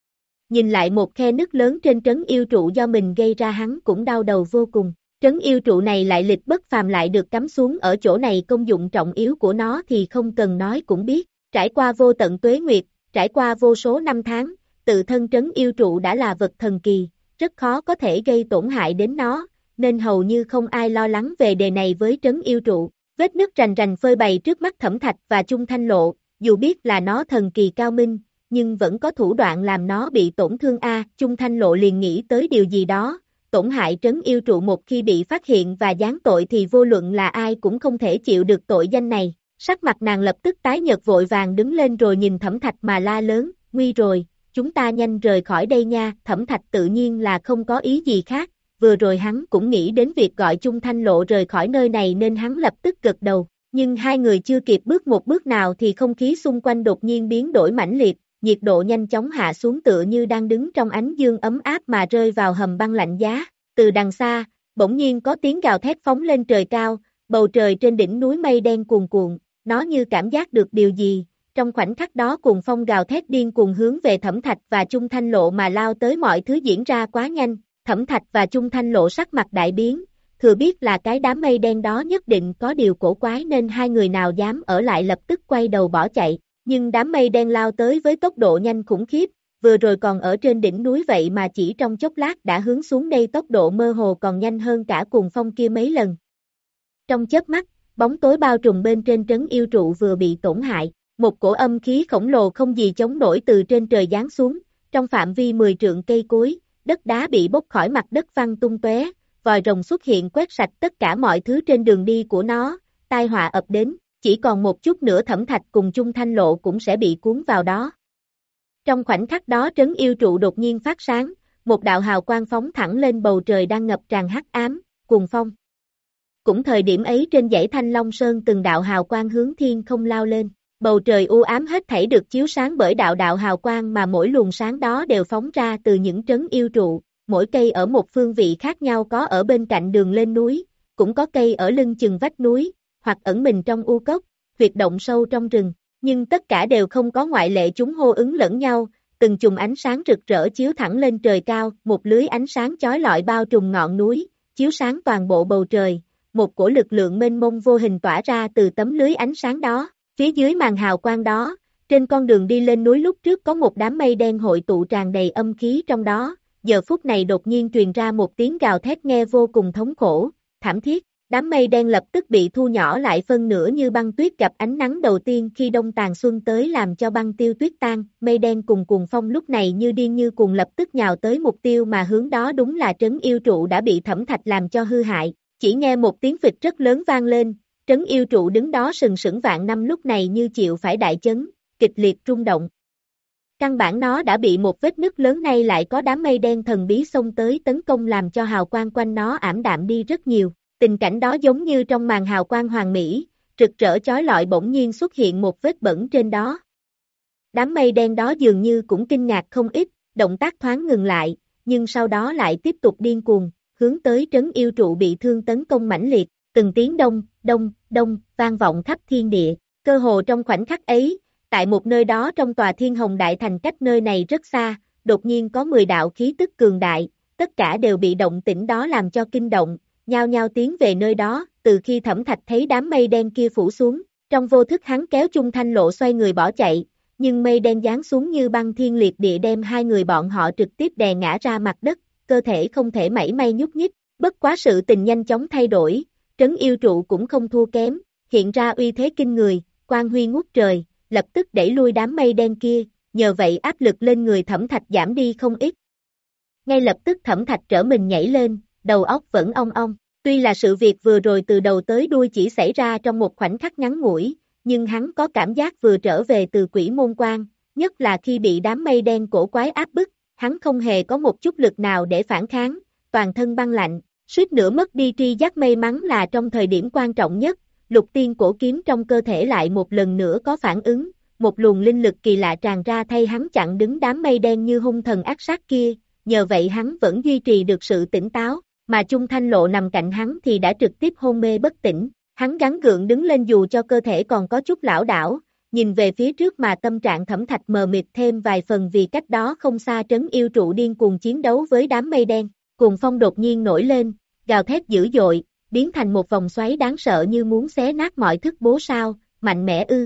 Nhìn lại một khe nứt lớn trên trấn yêu trụ do mình gây ra hắn cũng đau đầu vô cùng. Trấn yêu trụ này lại lịch bất phàm lại được cắm xuống ở chỗ này, công dụng trọng yếu của nó thì không cần nói cũng biết. Trải qua vô tận tuế nguyệt, trải qua vô số năm tháng, tự thân trấn yêu trụ đã là vật thần kỳ, rất khó có thể gây tổn hại đến nó, nên hầu như không ai lo lắng về đề này với trấn yêu trụ. Vết nứt rành rành phơi bày trước mắt Thẩm Thạch và Chung Thanh Lộ, dù biết là nó thần kỳ cao minh, nhưng vẫn có thủ đoạn làm nó bị tổn thương a. Chung Thanh Lộ liền nghĩ tới điều gì đó, tổn hại trấn yêu trụ một khi bị phát hiện và giáng tội thì vô luận là ai cũng không thể chịu được tội danh này. Sắc mặt nàng lập tức tái nhợt, vội vàng đứng lên rồi nhìn Thẩm Thạch mà la lớn, nguy rồi, chúng ta nhanh rời khỏi đây nha. Thẩm Thạch tự nhiên là không có ý gì khác, vừa rồi hắn cũng nghĩ đến việc gọi Chung Thanh Lộ rời khỏi nơi này nên hắn lập tức gật đầu, nhưng hai người chưa kịp bước một bước nào thì không khí xung quanh đột nhiên biến đổi mãnh liệt, nhiệt độ nhanh chóng hạ xuống tựa như đang đứng trong ánh dương ấm áp mà rơi vào hầm băng lạnh giá. Từ đằng xa, bỗng nhiên có tiếng gào thét phóng lên trời cao, bầu trời trên đỉnh núi mây đen cuồn cuộn, nó như cảm giác được điều gì, trong khoảnh khắc đó cuồng phong gào thét điên cuồng hướng về Thẩm Thạch và Chung Thanh Lộ mà lao tới. Mọi thứ diễn ra quá nhanh, Thẩm Thạch và Chung Thanh Lộ sắc mặt đại biến, thừa biết là cái đám mây đen đó nhất định có điều cổ quái nên hai người nào dám ở lại lập tức quay đầu bỏ chạy, nhưng đám mây đen lao tới với tốc độ nhanh khủng khiếp, vừa rồi còn ở trên đỉnh núi vậy mà chỉ trong chốc lát đã hướng xuống đây, tốc độ mơ hồ còn nhanh hơn cả cuồng phong kia mấy lần. Trong chớp mắt, bóng tối bao trùm bên trên trấn yêu trụ vừa bị tổn hại, một cổ âm khí khổng lồ không gì chống nổi từ trên trời giáng xuống, trong phạm vi mười trượng cây cối, đất đá bị bốc khỏi mặt đất văng tung tóe, vòi rồng xuất hiện quét sạch tất cả mọi thứ trên đường đi của nó, tai họa ập đến, chỉ còn một chút nữa Thẩm Thạch cùng Chung Thanh Lộ cũng sẽ bị cuốn vào đó. Trong khoảnh khắc đó trấn yêu trụ đột nhiên phát sáng, một đạo hào quang phóng thẳng lên bầu trời đang ngập tràn hắc ám, cuồng phong. Cũng thời điểm ấy trên dãy Thanh Long Sơn từng đạo hào quang hướng thiên không lao lên, bầu trời u ám hết thảy được chiếu sáng bởi đạo đạo hào quang mà mỗi luồng sáng đó đều phóng ra từ những trấn yêu trụ, mỗi cây ở một phương vị khác nhau, có ở bên cạnh đường lên núi, cũng có cây ở lưng chừng vách núi, hoặc ẩn mình trong u cốc, huyệt động sâu trong rừng. Nhưng tất cả đều không có ngoại lệ, chúng hô ứng lẫn nhau, từng chùm ánh sáng rực rỡ chiếu thẳng lên trời cao, một lưới ánh sáng chói lọi bao trùm ngọn núi, chiếu sáng toàn bộ bầu trời, một cổ lực lượng mênh mông vô hình tỏa ra từ tấm lưới ánh sáng đó, phía dưới màn hào quang đó, Trên con đường đi lên núi lúc trước có một đám mây đen hội tụ tràn đầy âm khí trong đó, giờ phút này đột nhiên truyền ra một tiếng gào thét nghe vô cùng thống khổ, thảm thiết. Đám mây đen lập tức bị thu nhỏ lại phân nửa như băng tuyết gặp ánh nắng đầu tiên khi đông tàn xuân tới làm cho băng tiêu tuyết tan. Mây đen cùng cuồng phong lúc này như điên như cuồng lập tức nhào tới mục tiêu mà hướng đó đúng là trấn yêu trụ đã bị Thẩm Thạch làm cho hư hại. Chỉ nghe một tiếng phịch rất lớn vang lên, trấn yêu trụ đứng đó sừng sững vạn năm lúc này như chịu phải đại chấn, kịch liệt rung động. Căn bản nó đã bị một vết nứt lớn, nay lại có đám mây đen thần bí xông tới tấn công làm cho hào quang quanh nó ảm đạm đi rất nhiều. Tình cảnh đó giống như trong màn hào quang hoàn mỹ, rực rỡ chói lọi bỗng nhiên xuất hiện một vết bẩn trên đó. Đám mây đen đó dường như cũng kinh ngạc không ít, động tác thoáng ngừng lại, nhưng sau đó lại tiếp tục điên cuồng, hướng tới trấn yêu trụ bị thương tấn công mãnh liệt, từng tiếng đông, đông, đông, vang vọng khắp thiên địa. Cơ hồ trong khoảnh khắc ấy, tại một nơi đó trong tòa Thiên Hồng Đại Thành cách nơi này rất xa, đột nhiên có mười đạo khí tức cường đại, tất cả đều bị động tĩnh đó làm cho kinh động, nhao nhao tiến về nơi đó. Từ khi Thẩm Thạch thấy đám mây đen kia phủ xuống, trong vô thức hắn kéo Chung Thanh Lộ xoay người bỏ chạy, nhưng mây đen giáng xuống như băng thiên liệt địa đem hai người bọn họ trực tiếp đè ngã ra mặt đất, cơ thể không thể mảy may nhúc nhích. Bất quá sự tình nhanh chóng thay đổi, trấn yêu trụ cũng không thua kém, hiện ra uy thế kinh người, quang huy ngút trời, lập tức đẩy lui đám mây đen kia, nhờ vậy áp lực lên người Thẩm Thạch giảm đi không ít. Ngay lập tức Thẩm Thạch trở mình nhảy lên, đầu óc vẫn ong ong. Tuy là sự việc vừa rồi từ đầu tới đuôi chỉ xảy ra trong một khoảnh khắc ngắn ngủi, nhưng hắn có cảm giác vừa trở về từ Quỷ Môn Quan, nhất là khi bị đám mây đen cổ quái áp bức, hắn không hề có một chút lực nào để phản kháng, toàn thân băng lạnh, suýt nữa mất đi tri giác. May mắn là trong thời điểm quan trọng nhất, Lục Tiên cổ kiếm trong cơ thể lại một lần nữa có phản ứng, một luồng linh lực kỳ lạ tràn ra thay hắn chặn đứng đám mây đen như hung thần ác sát kia, nhờ vậy hắn vẫn duy trì được sự tỉnh táo. Mà Chung Thanh Lộ nằm cạnh hắn thì đã trực tiếp hôn mê bất tỉnh, hắn gắng gượng đứng lên dù cho cơ thể còn có chút lảo đảo, nhìn về phía trước mà tâm trạng Thẩm Thạch mờ mịt thêm vài phần vì cách đó không xa trấn yêu trụ điên cuồng chiến đấu với đám mây đen, cuồng phong đột nhiên nổi lên, gào thét dữ dội, biến thành một vòng xoáy đáng sợ như muốn xé nát mọi thức bố sao, mạnh mẽ ư.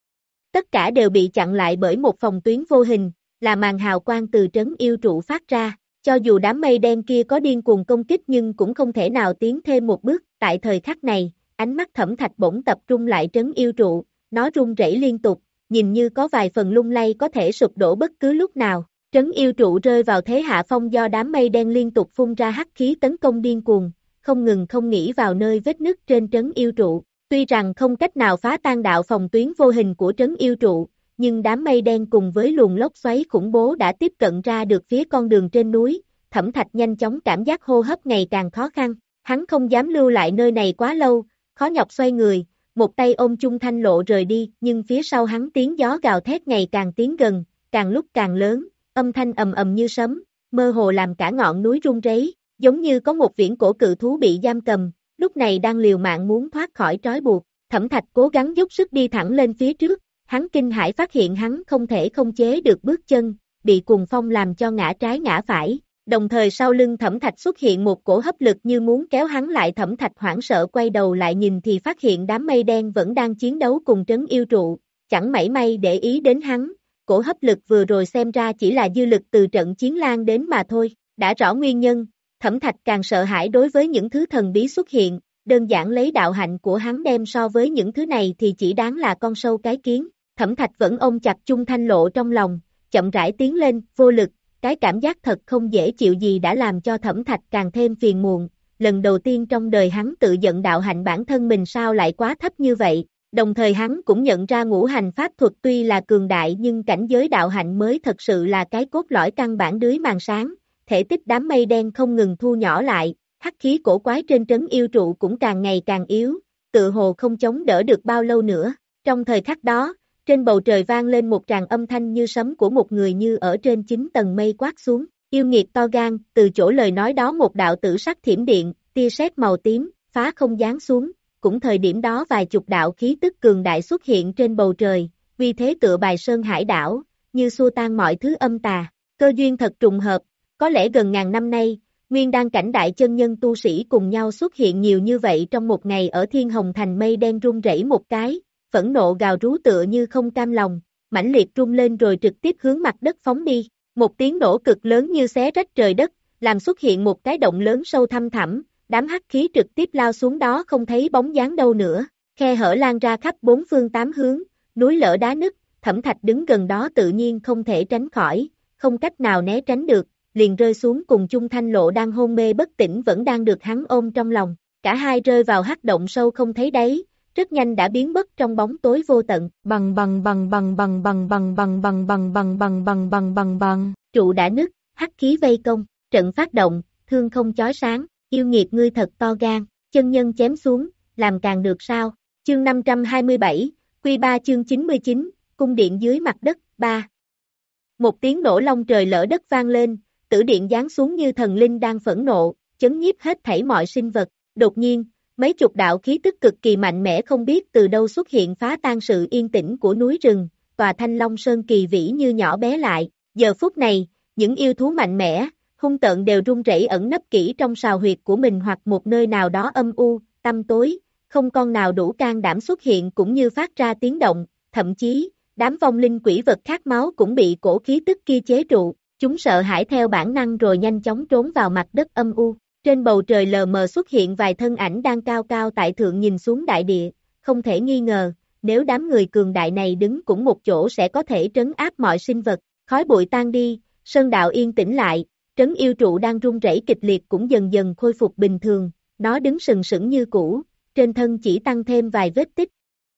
Tất cả đều bị chặn lại bởi một phòng tuyến vô hình, là màn hào quang từ trấn yêu trụ phát ra. Cho dù đám mây đen kia có điên cuồng công kích nhưng cũng không thể nào tiến thêm một bước. Tại thời khắc này, ánh mắt Thẩm Thạch bỗng tập trung lại trấn yêu trụ, nó rung rẩy liên tục, nhìn như có vài phần lung lay có thể sụp đổ bất cứ lúc nào. Trấn yêu trụ rơi vào thế hạ phong do đám mây đen liên tục phun ra hắc khí tấn công điên cuồng, không ngừng không nghỉ vào nơi vết nứt trên trấn yêu trụ. Tuy rằng không cách nào phá tan đạo phòng tuyến vô hình của trấn yêu trụ, nhưng đám mây đen cùng với luồng lốc xoáy khủng bố đã tiếp cận ra được phía con đường trên núi. Thẩm Thạch nhanh chóng cảm giác hô hấp ngày càng khó khăn, hắn không dám lưu lại nơi này quá lâu, khó nhọc xoay người, một tay ôm Chung Thanh Lộ rời đi, nhưng phía sau hắn tiếng gió gào thét ngày càng tiến gần, càng lúc càng lớn, âm thanh ầm ầm như sấm, mơ hồ làm cả ngọn núi rung rẩy, giống như có một viễn cổ cự thú bị giam cầm, lúc này đang liều mạng muốn thoát khỏi trói buộc. Thẩm Thạch cố gắng dốc sức đi thẳng lên phía trước, hắn kinh hãi phát hiện hắn không thể không chế được bước chân, bị cuồng phong làm cho ngã trái ngã phải. Đồng thời sau lưng Thẩm Thạch xuất hiện một cổ hấp lực như muốn kéo hắn lại. Thẩm Thạch hoảng sợ quay đầu lại nhìn thì phát hiện đám mây đen vẫn đang chiến đấu cùng trấn yêu trụ, chẳng mảy may để ý đến hắn, cổ hấp lực vừa rồi xem ra chỉ là dư lực từ trận chiến lan đến mà thôi. Đã rõ nguyên nhân, Thẩm Thạch càng sợ hãi đối với những thứ thần bí xuất hiện, đơn giản lấy đạo hạnh của hắn đem so với những thứ này thì chỉ đáng là con sâu cái kiến. Thẩm Thạch vẫn ôm chặt Chung Thanh Lộ trong lòng, chậm rãi tiến lên, vô lực. Cái cảm giác thật không dễ chịu gì đã làm cho Thẩm Thạch càng thêm phiền muộn, lần đầu tiên trong đời hắn tự giận đạo hạnh bản thân mình sao lại quá thấp như vậy, đồng thời hắn cũng nhận ra ngũ hành pháp thuật tuy là cường đại nhưng cảnh giới đạo hạnh mới thật sự là cái cốt lõi căn bản dưới màn sáng, thể tích đám mây đen không ngừng thu nhỏ lại, hắc khí cổ quái trên trấn yêu trụ cũng càng ngày càng yếu, tự hồ không chống đỡ được bao lâu nữa. Trong thời khắc đó, trên bầu trời vang lên một tràng âm thanh như sấm của một người như ở trên chín tầng mây quát xuống, yêu nghiệt to gan. Từ chỗ lời nói đó một đạo tử sắc thiểm điện, tia sét màu tím, phá không giáng xuống, cũng thời điểm đó vài chục đạo khí tức cường đại xuất hiện trên bầu trời, vì thế tựa bài sơn hải đảo, như xua tan mọi thứ âm tà. Cơ duyên thật trùng hợp, có lẽ gần ngàn năm nay, nguyên đan cảnh đại chân nhân tu sĩ cùng nhau xuất hiện nhiều như vậy trong một ngày ở Thiên Hồng Thành. Mây đen rung rẩy một cái, phẫn nộ gào rú tựa như không cam lòng, mãnh liệt rung lên rồi trực tiếp hướng mặt đất phóng đi. Một tiếng nổ cực lớn như xé rách trời đất, làm xuất hiện một cái động lớn sâu thăm thẳm, đám hắc khí trực tiếp lao xuống đó không thấy bóng dáng đâu nữa. Khe hở lan ra khắp bốn phương tám hướng, núi lở đá nứt, Thẩm Thạch đứng gần đó tự nhiên không thể tránh khỏi, không cách nào né tránh được, liền rơi xuống cùng Chung Thanh Lộ đang hôn mê bất tỉnh vẫn đang được hắn ôm trong lòng. Cả hai rơi vào hắc động sâu không thấy đáy, rất nhanh đã biến mất trong bóng tối vô tận. Bằng bằng bằng bằng bằng bằng bằng bằng bằng bằng bằng bằng bằng bằng bằng bằng. Trụ đã nứt, hắc khí vây công, trận phát động, thương không chói sáng, yêu nghiệt ngươi thật to gan, chân nhân chém xuống, làm càng được sao? Chương năm trăm hai mươi bảy, Quy ba chương chín mươi chín, cung điện dưới mặt đất, ba. Một tiếng nổ long trời lỡ đất vang lên, tử điện giáng xuống như thần linh đang phẫn nộ, chấn nhiếp hết thảy mọi sinh vật. Đột nhiên, mấy chục đạo khí tức cực kỳ mạnh mẽ không biết từ đâu xuất hiện phá tan sự yên tĩnh của núi rừng, tòa Thanh Long Sơn kỳ vĩ như nhỏ bé lại. Giờ phút này, những yêu thú mạnh mẽ, hung tợn đều run rẩy ẩn nấp kỹ trong sào huyệt của mình hoặc một nơi nào đó âm u, tăm tối, không con nào đủ can đảm xuất hiện cũng như phát ra tiếng động, thậm chí, đám vong linh quỷ vật khát máu cũng bị cổ khí tức kia chế trụ, chúng sợ hãi theo bản năng rồi nhanh chóng trốn vào mặt đất âm u. Trên bầu trời lờ mờ xuất hiện vài thân ảnh đang cao cao tại thượng nhìn xuống đại địa, không thể nghi ngờ, nếu đám người cường đại này đứng cũng một chỗ sẽ có thể trấn áp mọi sinh vật. Khói bụi tan đi, sơn đạo yên tĩnh lại, trấn yêu trụ đang rung rẩy kịch liệt cũng dần dần khôi phục bình thường, nó đứng sừng sững như cũ, trên thân chỉ tăng thêm vài vết tích.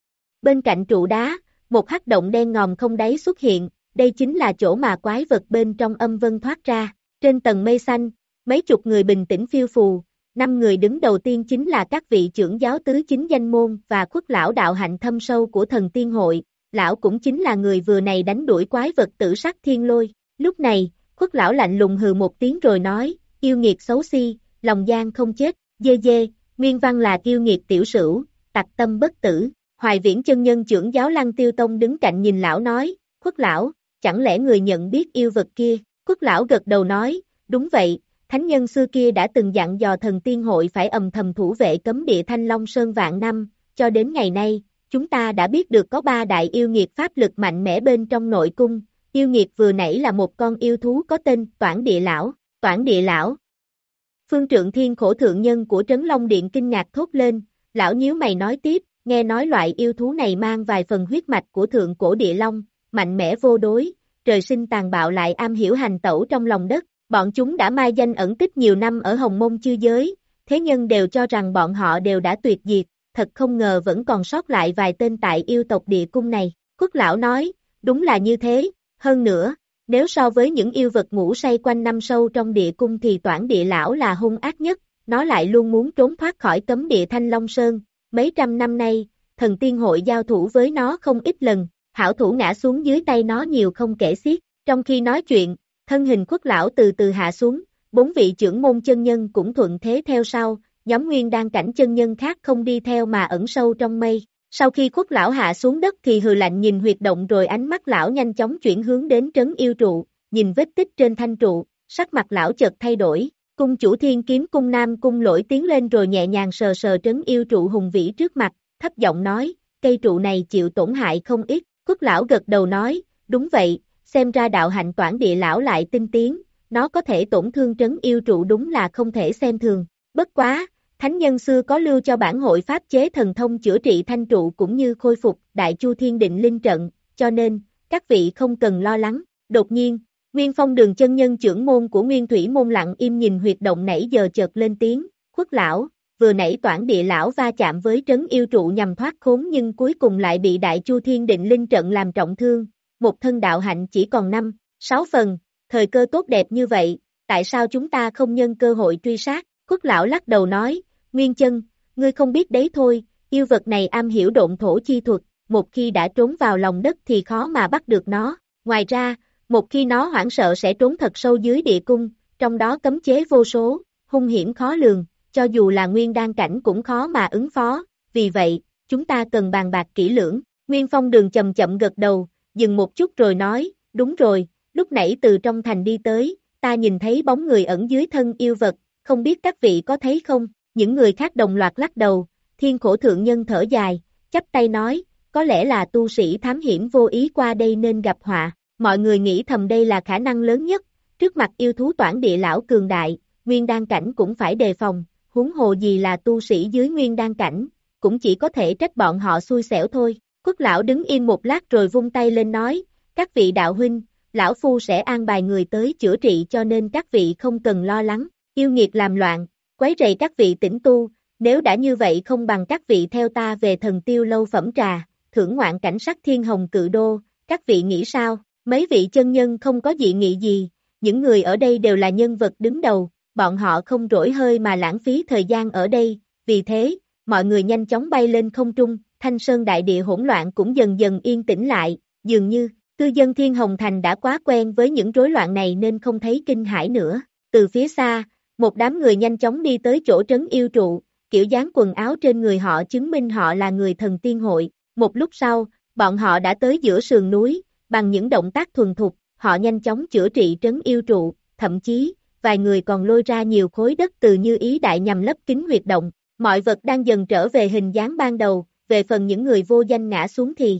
Bên cạnh trụ đá, một hắc động đen ngòm không đáy xuất hiện, đây chính là chỗ mà quái vật bên trong âm vân thoát ra. Trên tầng mây xanh, mấy chục người bình tĩnh phiêu phù, năm người đứng đầu tiên chính là các vị trưởng giáo tứ chính danh môn và khuất lão đạo hạnh thâm sâu của thần tiên hội, lão cũng chính là người vừa này đánh đuổi quái vật tử sắc thiên lôi. Lúc này, khuất lão lạnh lùng hừ một tiếng rồi nói, yêu nghiệt xấu xí, lòng gian không chết, dê dê, nguyên văn là yêu nghiệt tiểu sửu, tặc tâm bất tử. Hoài Viễn chân nhân trưởng giáo Lăng Tiêu Tông đứng cạnh nhìn lão nói, khuất lão, chẳng lẽ người nhận biết yêu vật kia? Khuất lão gật đầu nói, đúng vậy, thánh nhân xưa kia đã từng dặn dò thần tiên hội phải âm thầm thủ vệ cấm địa Thanh Long Sơn vạn năm, cho đến ngày nay, chúng ta đã biết được có ba đại yêu nghiệt pháp lực mạnh mẽ bên trong nội cung, yêu nghiệt vừa nãy là một con yêu thú có tên Toản Địa Lão, Toản Địa Lão. Phương Trượng Thiên Khổ thượng nhân của Trấn Long Điện kinh ngạc thốt lên, lão nhíu mày nói tiếp, nghe nói loại yêu thú này mang vài phần huyết mạch của thượng cổ địa long, mạnh mẽ vô đối, trời sinh tàn bạo lại am hiểu hành tẩu trong lòng đất, bọn chúng đã mai danh ẩn tích nhiều năm ở Hồng Mông chư giới, thế nhân đều cho rằng bọn họ đều đã tuyệt diệt, thật không ngờ vẫn còn sót lại vài tên tại yêu tộc địa cung này. Khuất lão nói, đúng là như thế, hơn nữa, nếu so với những yêu vật ngủ say quanh năm sâu trong địa cung thì Toản Địa Lão là hung ác nhất, nó lại luôn muốn trốn thoát khỏi cấm địa Thanh Long Sơn. Mấy trăm năm nay, thần tiên hội giao thủ với nó không ít lần, hảo thủ ngã xuống dưới tay nó nhiều không kể xiết. Trong khi nói chuyện, thân hình khuất lão từ từ hạ xuống, bốn vị trưởng môn chân nhân cũng thuận thế theo sau, nhóm nguyên đan cảnh chân nhân khác không đi theo mà ẩn sâu trong mây. Sau khi khuất lão hạ xuống đất thì hừ lạnh nhìn huyệt động rồi ánh mắt lão nhanh chóng chuyển hướng đến trấn yêu trụ, nhìn vết tích trên thanh trụ, sắc mặt lão chợt thay đổi. Cung chủ Thiên Kiếm Cung Nam Cung Lỗi tiến lên rồi nhẹ nhàng sờ sờ trấn yêu trụ hùng vĩ trước mặt, thấp giọng nói, cây trụ này chịu tổn hại không ít. Khuất lão gật đầu nói, đúng vậy, xem ra đạo hạnh Toản Địa Lão lại tinh tiến, nó có thể tổn thương trấn yêu trụ đúng là không thể xem thường. Bất quá, thánh nhân xưa có lưu cho bản hội pháp chế thần thông chữa trị thanh trụ cũng như khôi phục Đại Chu Thiên Định Linh trận, cho nên, các vị không cần lo lắng. Đột nhiên, Nguyên Phong Đường chân nhân trưởng môn của Nguyên Thủy môn lặng im nhìn huyệt động nãy giờ chợt lên tiếng, khuất lão, vừa nãy Toản Địa Lão va chạm với trấn yêu trụ nhằm thoát khốn nhưng cuối cùng lại bị Đại Chu Thiên Định Linh trận làm trọng thương, một thân đạo hạnh chỉ còn năm, sáu phần, thời cơ tốt đẹp như vậy, tại sao chúng ta không nhân cơ hội truy sát? Khuất lão lắc đầu nói, Nguyên chân, ngươi không biết đấy thôi, yêu vật này am hiểu độn thổ chi thuật, một khi đã trốn vào lòng đất thì khó mà bắt được nó, ngoài ra, một khi nó hoảng sợ sẽ trốn thật sâu dưới địa cung, trong đó cấm chế vô số, hung hiểm khó lường, cho dù là nguyên đan cảnh cũng khó mà ứng phó, vì vậy, chúng ta cần bàn bạc kỹ lưỡng. Nguyên Phong Đường chậm chậm gật đầu, dừng một chút rồi nói, đúng rồi, lúc nãy từ trong thành đi tới, ta nhìn thấy bóng người ẩn dưới thân yêu vật, không biết các vị có thấy không? Những người khác đồng loạt lắc đầu, Thiên Khổ thượng nhân thở dài, chắp tay nói, có lẽ là tu sĩ thám hiểm vô ý qua đây nên gặp họa. Mọi người nghĩ thầm đây là khả năng lớn nhất, trước mặt yêu thú toản địa lão cường đại, nguyên đan cảnh cũng phải đề phòng, huống hồ gì là tu sĩ dưới nguyên đan cảnh, cũng chỉ có thể trách bọn họ xui xẻo thôi. Quất lão đứng im một lát rồi vung tay lên nói, các vị đạo huynh, lão phu sẽ an bài người tới chữa trị cho nên các vị không cần lo lắng, yêu nghiệt làm loạn, quấy rầy các vị tĩnh tu, nếu đã như vậy không bằng các vị theo ta về Thần Tiêu lâu phẩm trà, thưởng ngoạn cảnh sắc thiên hồng cự đô, các vị nghĩ sao? Mấy vị chân nhân không có dị nghị gì, những người ở đây đều là nhân vật đứng đầu, bọn họ không rỗi hơi mà lãng phí thời gian ở đây, vì thế, mọi người nhanh chóng bay lên không trung, Thanh Sơn đại địa hỗn loạn cũng dần dần yên tĩnh lại, dường như, cư dân Thiên Hồng Thành đã quá quen với những rối loạn này nên không thấy kinh hãi nữa. Từ phía xa, một đám người nhanh chóng đi tới chỗ trấn yêu trụ, kiểu dáng quần áo trên người họ chứng minh họ là người thần tiên hội. Một lúc sau, bọn họ đã tới giữa sườn núi, bằng những động tác thuần thục, họ nhanh chóng chữa trị trấn yêu trụ, thậm chí, vài người còn lôi ra nhiều khối đất từ như ý đại nhằm lấp kín huyệt động. Mọi vật đang dần trở về hình dáng ban đầu, về phần những người vô danh ngã xuống thì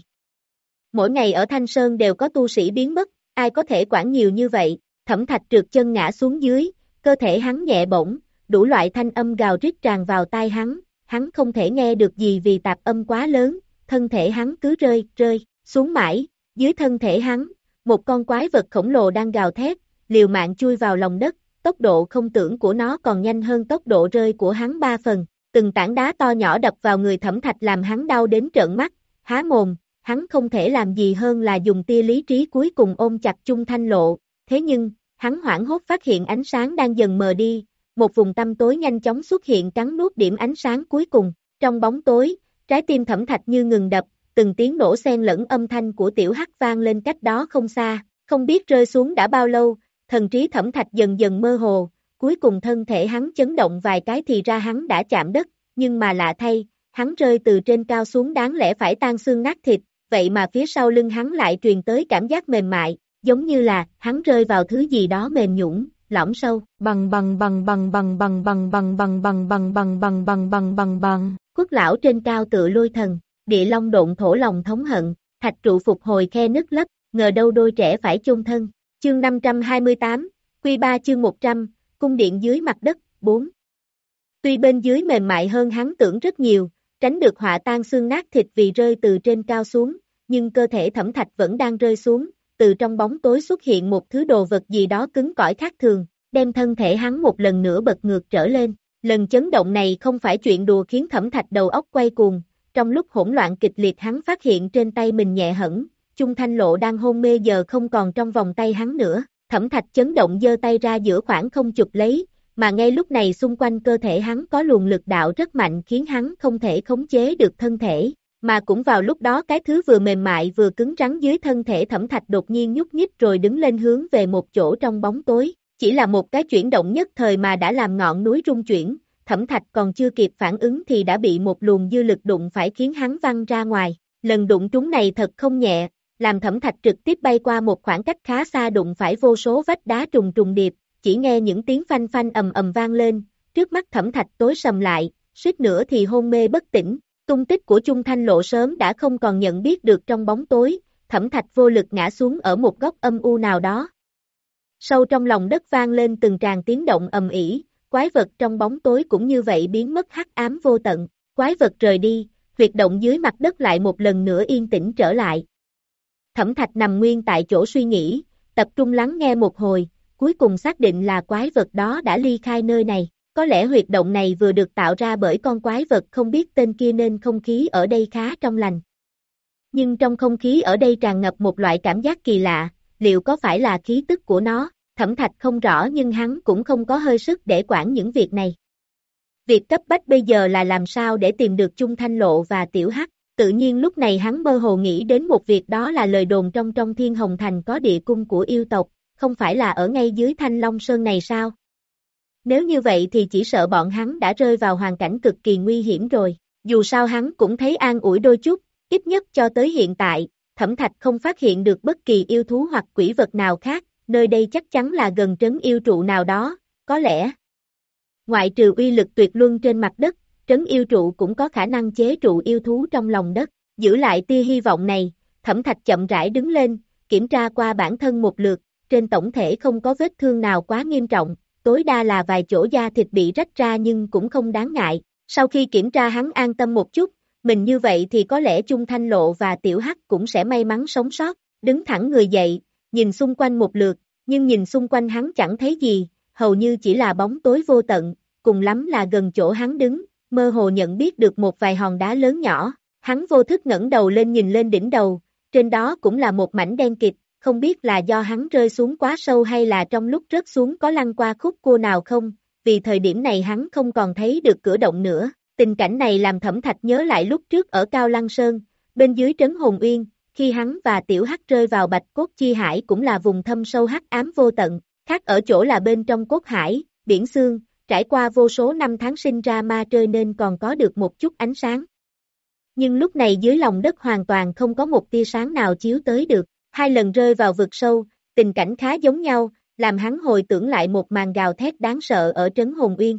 mỗi ngày ở Thanh Sơn đều có tu sĩ biến mất, ai có thể quản nhiều như vậy. Thẩm Thạch trượt chân ngã xuống dưới, cơ thể hắn nhẹ bổng, đủ loại thanh âm gào rít tràn vào tai hắn, hắn không thể nghe được gì vì tạp âm quá lớn, thân thể hắn cứ rơi, rơi, xuống mãi, dưới thân thể hắn, một con quái vật khổng lồ đang gào thét, liều mạng chui vào lòng đất, tốc độ không tưởng của nó còn nhanh hơn tốc độ rơi của hắn ba phần, từng tảng đá to nhỏ đập vào người Thẩm Thạch làm hắn đau đến trợn mắt, há mồm, hắn không thể làm gì hơn là dùng tia lý trí cuối cùng ôm chặt Chung Thanh Lộ, thế nhưng, hắn hoảng hốt phát hiện ánh sáng đang dần mờ đi, một vùng tăm tối nhanh chóng xuất hiện cắn nuốt điểm ánh sáng cuối cùng, trong bóng tối, trái tim Thẩm Thạch như ngừng đập, từng tiếng nổ xen lẫn âm thanh của tiểu hắc vang lên cách đó không xa, không biết rơi xuống đã bao lâu, thần trí Thẩm Thạch dần dần mơ hồ, cuối cùng thân thể hắn chấn động vài cái thì ra hắn đã chạm đất, nhưng mà lạ thay, hắn rơi từ trên cao xuống đáng lẽ phải tan xương nát thịt, vậy mà phía sau lưng hắn lại truyền tới cảm giác mềm mại, giống như là hắn rơi vào thứ gì đó mềm nhũn, lõm sâu. Bằng bằng bằng bằng bằng bằng bằng bằng bằng bằng bằng bằng bằng bằng bằng bằng bằng. Quất lão trên cao tựa lôi thần, địa long độn thổ lòng thống hận, thạch trụ phục hồi khe nứt lấp, ngờ đâu đôi trẻ phải chôn thân. Chương năm trăm hai mươi tám, Quy ba chương một trăm, cung điện dưới mặt đất, bốn. Tuy bên dưới mềm mại hơn hắn tưởng rất nhiều, tránh được họa tan xương nát thịt vì rơi từ trên cao xuống, nhưng cơ thể Thẩm Thạch vẫn đang rơi xuống, từ trong bóng tối xuất hiện một thứ đồ vật gì đó cứng cỏi khác thường, đem thân thể hắn một lần nữa bật ngược trở lên. Lần chấn động này không phải chuyện đùa khiến Thẩm Thạch đầu óc quay cuồng, trong lúc hỗn loạn kịch liệt hắn phát hiện trên tay mình nhẹ hẫng, Chung Thanh Lộ đang hôn mê giờ không còn trong vòng tay hắn nữa, Thẩm Thạch chấn động giơ tay ra giữa khoảng không chụp lấy, mà ngay lúc này xung quanh cơ thể hắn có luồng lực đạo rất mạnh khiến hắn không thể khống chế được thân thể, mà cũng vào lúc đó cái thứ vừa mềm mại vừa cứng rắn dưới thân thể Thẩm Thạch đột nhiên nhúc nhích rồi đứng lên hướng về một chỗ trong bóng tối, chỉ là một cái chuyển động nhất thời mà đã làm ngọn núi rung chuyển, Thẩm Thạch còn chưa kịp phản ứng thì đã bị một luồng dư lực đụng phải khiến hắn văng ra ngoài, lần đụng trúng này thật không nhẹ, làm Thẩm Thạch trực tiếp bay qua một khoảng cách khá xa đụng phải vô số vách đá trùng trùng điệp, chỉ nghe những tiếng phanh phanh ầm ầm vang lên, trước mắt Thẩm Thạch tối sầm lại, suýt nữa thì hôn mê bất tỉnh, tung tích của Chung Thanh Lộ sớm đã không còn nhận biết được trong bóng tối, Thẩm Thạch vô lực ngã xuống ở một góc âm u nào đó. Sâu trong lòng đất vang lên từng tràng tiếng động ầm ĩ, quái vật trong bóng tối cũng như vậy biến mất hắc ám vô tận, quái vật rời đi, huyệt động dưới mặt đất lại một lần nữa yên tĩnh trở lại. Thẩm Thạch nằm nguyên tại chỗ suy nghĩ, tập trung lắng nghe một hồi, cuối cùng xác định là quái vật đó đã ly khai nơi này, có lẽ huyệt động này vừa được tạo ra bởi con quái vật không biết tên kia nên không khí ở đây khá trong lành. Nhưng trong không khí ở đây tràn ngập một loại cảm giác kỳ lạ, liệu có phải là khí tức của nó, Thẩm Thạch không rõ nhưng hắn cũng không có hơi sức để quản những việc này. Việc cấp bách bây giờ là làm sao để tìm được Chung Thanh Lộ và Tiểu Hắc, tự nhiên lúc này hắn mơ hồ nghĩ đến một việc đó là lời đồn trong trong Thiên Hồng Thành có địa cung của yêu tộc, không phải là ở ngay dưới Thanh Long Sơn này sao? Nếu như vậy thì chỉ sợ bọn hắn đã rơi vào hoàn cảnh cực kỳ nguy hiểm rồi, dù sao hắn cũng thấy an ủi đôi chút, ít nhất cho tới hiện tại, Thẩm Thạch không phát hiện được bất kỳ yêu thú hoặc quỷ vật nào khác, nơi đây chắc chắn là gần trấn yêu trụ nào đó, có lẽ. Ngoại trừ uy lực tuyệt luân trên mặt đất, trấn yêu trụ cũng có khả năng chế trụ yêu thú trong lòng đất, Giữ lại tia hy vọng này, Thẩm Thạch chậm rãi đứng lên, kiểm tra qua bản thân một lượt, trên tổng thể không có vết thương nào quá nghiêm trọng, tối đa là vài chỗ da thịt bị rách ra nhưng cũng không đáng ngại. Sau khi kiểm tra hắn an tâm một chút, mình như vậy thì có lẽ Chung Thanh Lộ và Tiểu Hắc cũng sẽ may mắn sống sót, đứng thẳng người dậy, nhìn xung quanh một lượt, nhưng nhìn xung quanh hắn chẳng thấy gì, hầu như chỉ là bóng tối vô tận, cùng lắm là gần chỗ hắn đứng, mơ hồ nhận biết được một vài hòn đá lớn nhỏ, hắn vô thức ngẩng đầu lên nhìn lên đỉnh đầu, trên đó cũng là một mảnh đen kịt, không biết là do hắn rơi xuống quá sâu hay là trong lúc rớt xuống có lăn qua khúc cua nào không, vì thời điểm này hắn không còn thấy được cửa động nữa. Tình cảnh này làm Thẩm Thạch nhớ lại lúc trước ở Cao Lăng Sơn, bên dưới trấn Hồn Uyên, khi hắn và Tiểu Hắc rơi vào Bạch Cốt Chi Hải cũng là vùng thâm sâu hắc ám vô tận, khác ở chỗ là bên trong cốt hải, biển xương, trải qua vô số năm tháng sinh ra ma trơi nên còn có được một chút ánh sáng. Nhưng lúc này dưới lòng đất hoàn toàn không có một tia sáng nào chiếu tới được, hai lần rơi vào vực sâu, tình cảnh khá giống nhau, làm hắn hồi tưởng lại một màn gào thét đáng sợ ở trấn Hồn Uyên.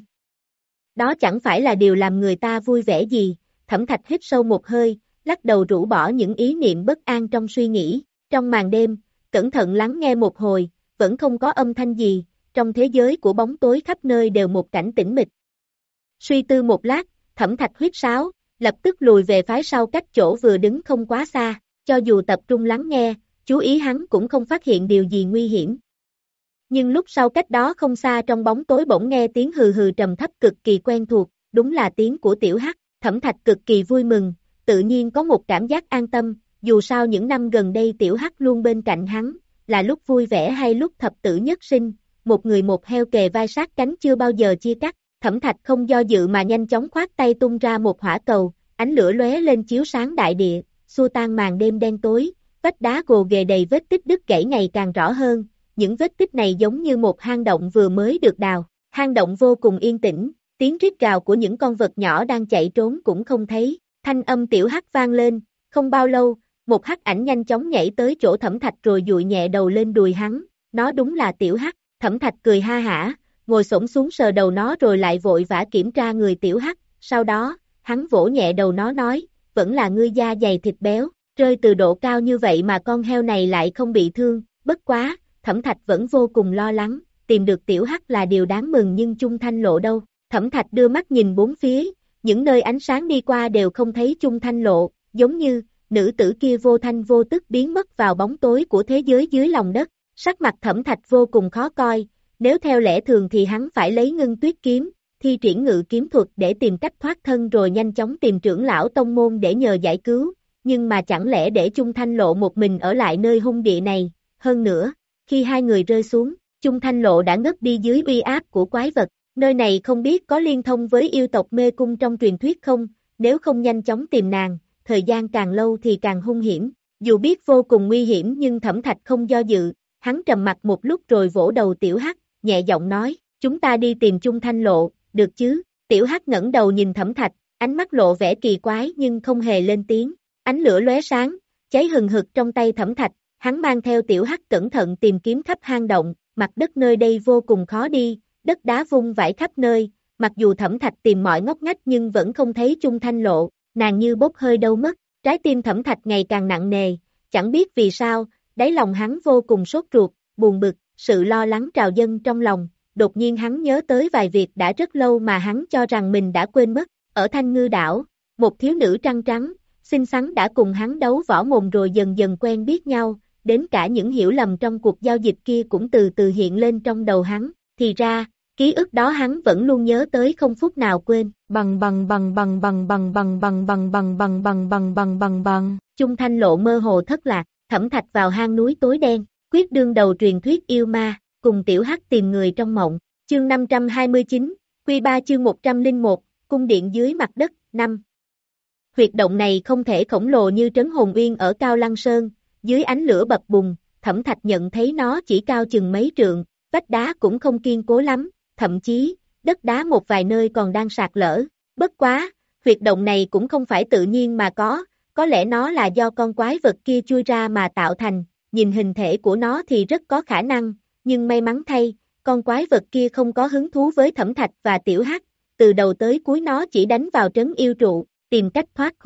Đó chẳng phải là điều làm người ta vui vẻ gì, Thẩm Thạch hít sâu một hơi, lắc đầu rũ bỏ những ý niệm bất an trong suy nghĩ, trong màn đêm, cẩn thận lắng nghe một hồi, vẫn không có âm thanh gì, trong thế giới của bóng tối khắp nơi đều một cảnh tĩnh mịch. Suy tư một lát, Thẩm Thạch huýt sáo, lập tức lùi về phái sau cách chỗ vừa đứng không quá xa, cho dù tập trung lắng nghe, chú ý hắn cũng không phát hiện điều gì nguy hiểm. Nhưng lúc sau cách đó không xa trong bóng tối bỗng nghe tiếng hừ hừ trầm thấp cực kỳ quen thuộc, đúng là tiếng của Tiểu Hắc, Thẩm Thạch cực kỳ vui mừng, tự nhiên có một cảm giác an tâm, dù sao những năm gần đây Tiểu Hắc luôn bên cạnh hắn, là lúc vui vẻ hay lúc thập tử nhất sinh, một người một heo kề vai sát cánh chưa bao giờ chia cắt, Thẩm Thạch không do dự mà nhanh chóng khoát tay tung ra một hỏa cầu, ánh lửa lóe lên chiếu sáng đại địa, xua tan màn đêm đen tối, vách đá gồ ghề đầy vết tích đứt gãy ngày càng rõ hơn, những vết tích này giống như một hang động vừa mới được đào, hang động vô cùng yên tĩnh, tiếng rít gào của những con vật nhỏ đang chạy trốn cũng không thấy, thanh âm Tiểu Hắc vang lên, không bao lâu, một hắc ảnh nhanh chóng nhảy tới chỗ Thẩm Thạch rồi dụi nhẹ đầu lên đùi hắn, nó đúng là Tiểu Hắc, Thẩm Thạch cười ha hả, ngồi xổm xuống sờ đầu nó rồi lại vội vã kiểm tra người Tiểu Hắc, sau đó, hắn vỗ nhẹ đầu nó nói, vẫn là ngươi da dày thịt béo, rơi từ độ cao như vậy mà con heo này lại không bị thương, bất quá, Thẩm Thạch vẫn vô cùng lo lắng, tìm được Tiểu Hắc là điều đáng mừng nhưng Chung Thanh Lộ đâu, Thẩm Thạch đưa mắt nhìn bốn phía, những nơi ánh sáng đi qua đều không thấy Chung Thanh Lộ, giống như, nữ tử kia vô thanh vô tức biến mất vào bóng tối của thế giới dưới lòng đất, sắc mặt Thẩm Thạch vô cùng khó coi, nếu theo lẽ thường thì hắn phải lấy Ngân Tuyết kiếm, thi triển ngự kiếm thuật để tìm cách thoát thân rồi nhanh chóng tìm trưởng lão tông môn để nhờ giải cứu, nhưng mà chẳng lẽ để Chung Thanh Lộ một mình ở lại nơi hung địa này, hơn nữa, khi hai người rơi xuống, Chung Thanh Lộ đã ngất đi dưới uy áp của quái vật, nơi này không biết có liên thông với yêu tộc mê cung trong truyền thuyết không, nếu không nhanh chóng tìm nàng, thời gian càng lâu thì càng hung hiểm, dù biết vô cùng nguy hiểm nhưng Thẩm Thạch không do dự, hắn trầm mặt một lúc rồi vỗ đầu Tiểu Hắc, nhẹ giọng nói, chúng ta đi tìm Chung Thanh Lộ, được chứ, Tiểu Hắc ngẩng đầu nhìn Thẩm Thạch, ánh mắt lộ vẻ kỳ quái nhưng không hề lên tiếng, ánh lửa lóe sáng, cháy hừng hực trong tay Thẩm Thạch, hắn mang theo Tiểu Hắc cẩn thận tìm kiếm khắp hang động, mặt đất nơi đây vô cùng khó đi, đất đá vung vãi khắp nơi, mặc dù Thẩm Thạch tìm mọi ngóc ngách nhưng vẫn không thấy Chung Thanh Lộ, nàng như bốc hơi đâu mất, trái tim Thẩm Thạch ngày càng nặng nề, chẳng biết vì sao, đáy lòng hắn vô cùng sốt ruột, buồn bực, sự lo lắng trào dâng trong lòng, đột nhiên hắn nhớ tới vài việc đã rất lâu mà hắn cho rằng mình đã quên mất, ở Thanh Ngư Đảo, một thiếu nữ trăng trắng, xinh xắn đã cùng hắn đấu võ mồm rồi dần dần quen biết nhau, đến cả những hiểu lầm trong cuộc giao dịch kia cũng từ từ hiện lên trong đầu hắn, thì ra, ký ức đó hắn vẫn luôn nhớ tới không phút nào quên, bằng bằng bằng bằng bằng bằng bằng bằng bằng bằng bằng bằng bằng bằng bằng bằng, Chung Thanh Lộ mơ hồ thất lạc, Thẩm Thạch vào hang núi tối đen, quyết đương đầu truyền thuyết yêu ma, cùng Tiểu Hắc tìm người trong mộng, chương năm trăm hai mươi chín, Quy ba chương một trăm lẻ một, cung điện dưới mặt đất, năm. Huyệt động này không thể khổng lồ như trấn Hồn Uyên ở Cao Lăng Sơn, dưới ánh lửa bập bùng, Thẩm Thạch nhận thấy nó chỉ cao chừng mấy trượng, vách đá cũng không kiên cố lắm, thậm chí, đất đá một vài nơi còn đang sạt lở, bất quá, huyệt động này cũng không phải tự nhiên mà có, có lẽ nó là do con quái vật kia chui ra mà tạo thành, nhìn hình thể của nó thì rất có khả năng, nhưng may mắn thay, con quái vật kia không có hứng thú với Thẩm Thạch và Tiểu Hắc, từ đầu tới cuối nó chỉ đánh vào trấn yêu trụ, tìm cách thoát khốn,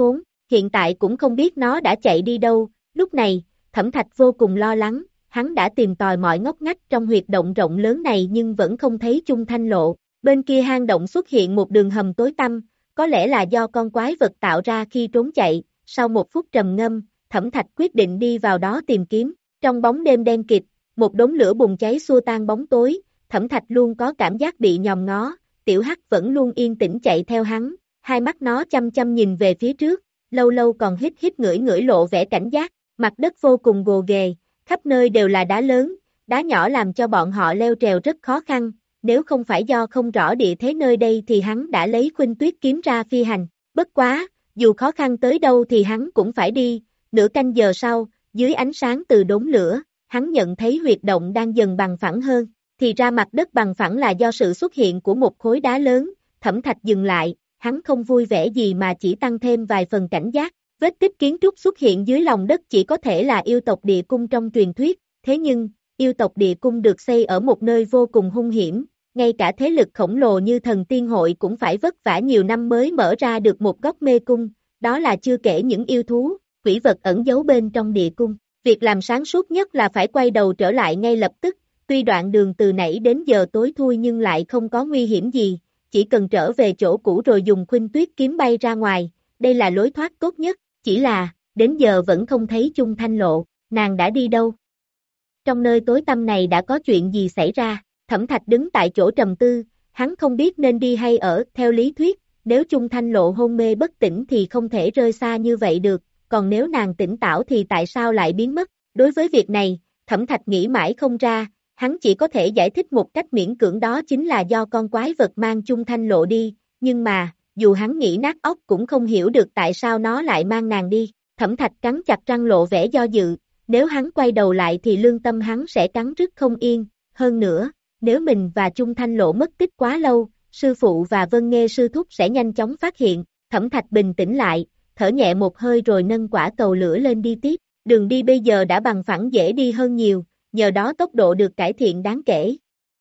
hiện tại cũng không biết nó đã chạy đi đâu. Lúc này, Thẩm Thạch vô cùng lo lắng, hắn đã tìm tòi mọi ngóc ngách trong huyệt động rộng lớn này nhưng vẫn không thấy Chung Thanh Lộ. Bên kia hang động xuất hiện một đường hầm tối tăm, có lẽ là do con quái vật tạo ra khi trốn chạy. Sau một phút trầm ngâm, Thẩm Thạch quyết định đi vào đó tìm kiếm. Trong bóng đêm đen kịt, một đống lửa bùng cháy xua tan bóng tối, Thẩm Thạch luôn có cảm giác bị nhòm ngó. Tiểu Hắc vẫn luôn yên tĩnh chạy theo hắn, hai mắt nó chăm chăm nhìn về phía trước, lâu lâu còn hít hít ngửi ngửi lộ vẻ cảnh giác. Mặt đất vô cùng gồ ghề, khắp nơi đều là đá lớn, đá nhỏ làm cho bọn họ leo trèo rất khó khăn. Nếu không phải do không rõ địa thế nơi đây thì hắn đã lấy Khuynh Tuyết kiếm ra phi hành. Bất quá, dù khó khăn tới đâu thì hắn cũng phải đi. Nửa canh giờ sau, dưới ánh sáng từ đốm lửa, hắn nhận thấy huyệt động đang dần bằng phẳng hơn. Thì ra mặt đất bằng phẳng là do sự xuất hiện của một khối đá lớn. Thẩm Thạch dừng lại, hắn không vui vẻ gì mà chỉ tăng thêm vài phần cảnh giác. Vết tích kiến trúc xuất hiện dưới lòng đất chỉ có thể là yêu tộc địa cung trong truyền thuyết. Thế nhưng, yêu tộc địa cung được xây ở một nơi vô cùng hung hiểm. Ngay cả thế lực khổng lồ như thần tiên hội cũng phải vất vả nhiều năm mới mở ra được một góc mê cung. Đó là chưa kể những yêu thú, quỷ vật ẩn giấu bên trong địa cung. Việc làm sáng suốt nhất là phải quay đầu trở lại ngay lập tức. Tuy đoạn đường từ nãy đến giờ tối thui nhưng lại không có nguy hiểm gì, chỉ cần trở về chỗ cũ rồi dùng Khuynh Tuyết kiếm bay ra ngoài, đây là lối thoát tốt nhất. Chỉ là, đến giờ vẫn không thấy Chung Thanh Lộ, nàng đã đi đâu? Trong nơi tối tăm này đã có chuyện gì xảy ra? Thẩm Thạch đứng tại chỗ trầm tư, hắn không biết nên đi hay ở. Theo lý thuyết, nếu Chung Thanh Lộ hôn mê bất tỉnh thì không thể rơi xa như vậy được, còn nếu nàng tỉnh táo thì tại sao lại biến mất? Đối với việc này, Thẩm Thạch nghĩ mãi không ra, hắn chỉ có thể giải thích một cách miễn cưỡng, đó chính là do con quái vật mang Chung Thanh Lộ đi, nhưng mà, dù hắn nghĩ nát óc cũng không hiểu được tại sao nó lại mang nàng đi. Thẩm Thạch cắn chặt răng lộ vẻ do dự, nếu hắn quay đầu lại thì lương tâm hắn sẽ cắn rứt không yên. Hơn nữa, nếu mình và Chung Thanh Lộ mất tích quá lâu, sư phụ và Vân Nghê sư thúc sẽ nhanh chóng phát hiện. Thẩm Thạch bình tĩnh lại, thở nhẹ một hơi rồi nâng quả cầu lửa lên đi tiếp. Đường đi bây giờ đã bằng phẳng dễ đi hơn nhiều, nhờ đó tốc độ được cải thiện đáng kể.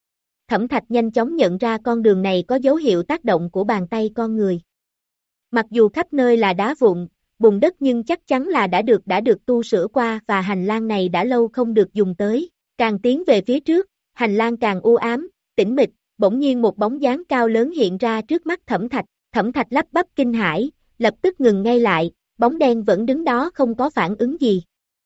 Thẩm Thạch nhanh chóng nhận ra con đường này có dấu hiệu tác động của bàn tay con người. Mặc dù khắp nơi là đá vụn, bùn đất nhưng chắc chắn là đã được đã được tu sửa qua và hành lang này đã lâu không được dùng tới. Càng tiến về phía trước, hành lang càng u ám, tĩnh mịch, bỗng nhiên một bóng dáng cao lớn hiện ra trước mắt Thẩm Thạch. Thẩm Thạch lắp bắp kinh hãi, lập tức ngừng ngay lại, bóng đen vẫn đứng đó không có phản ứng gì.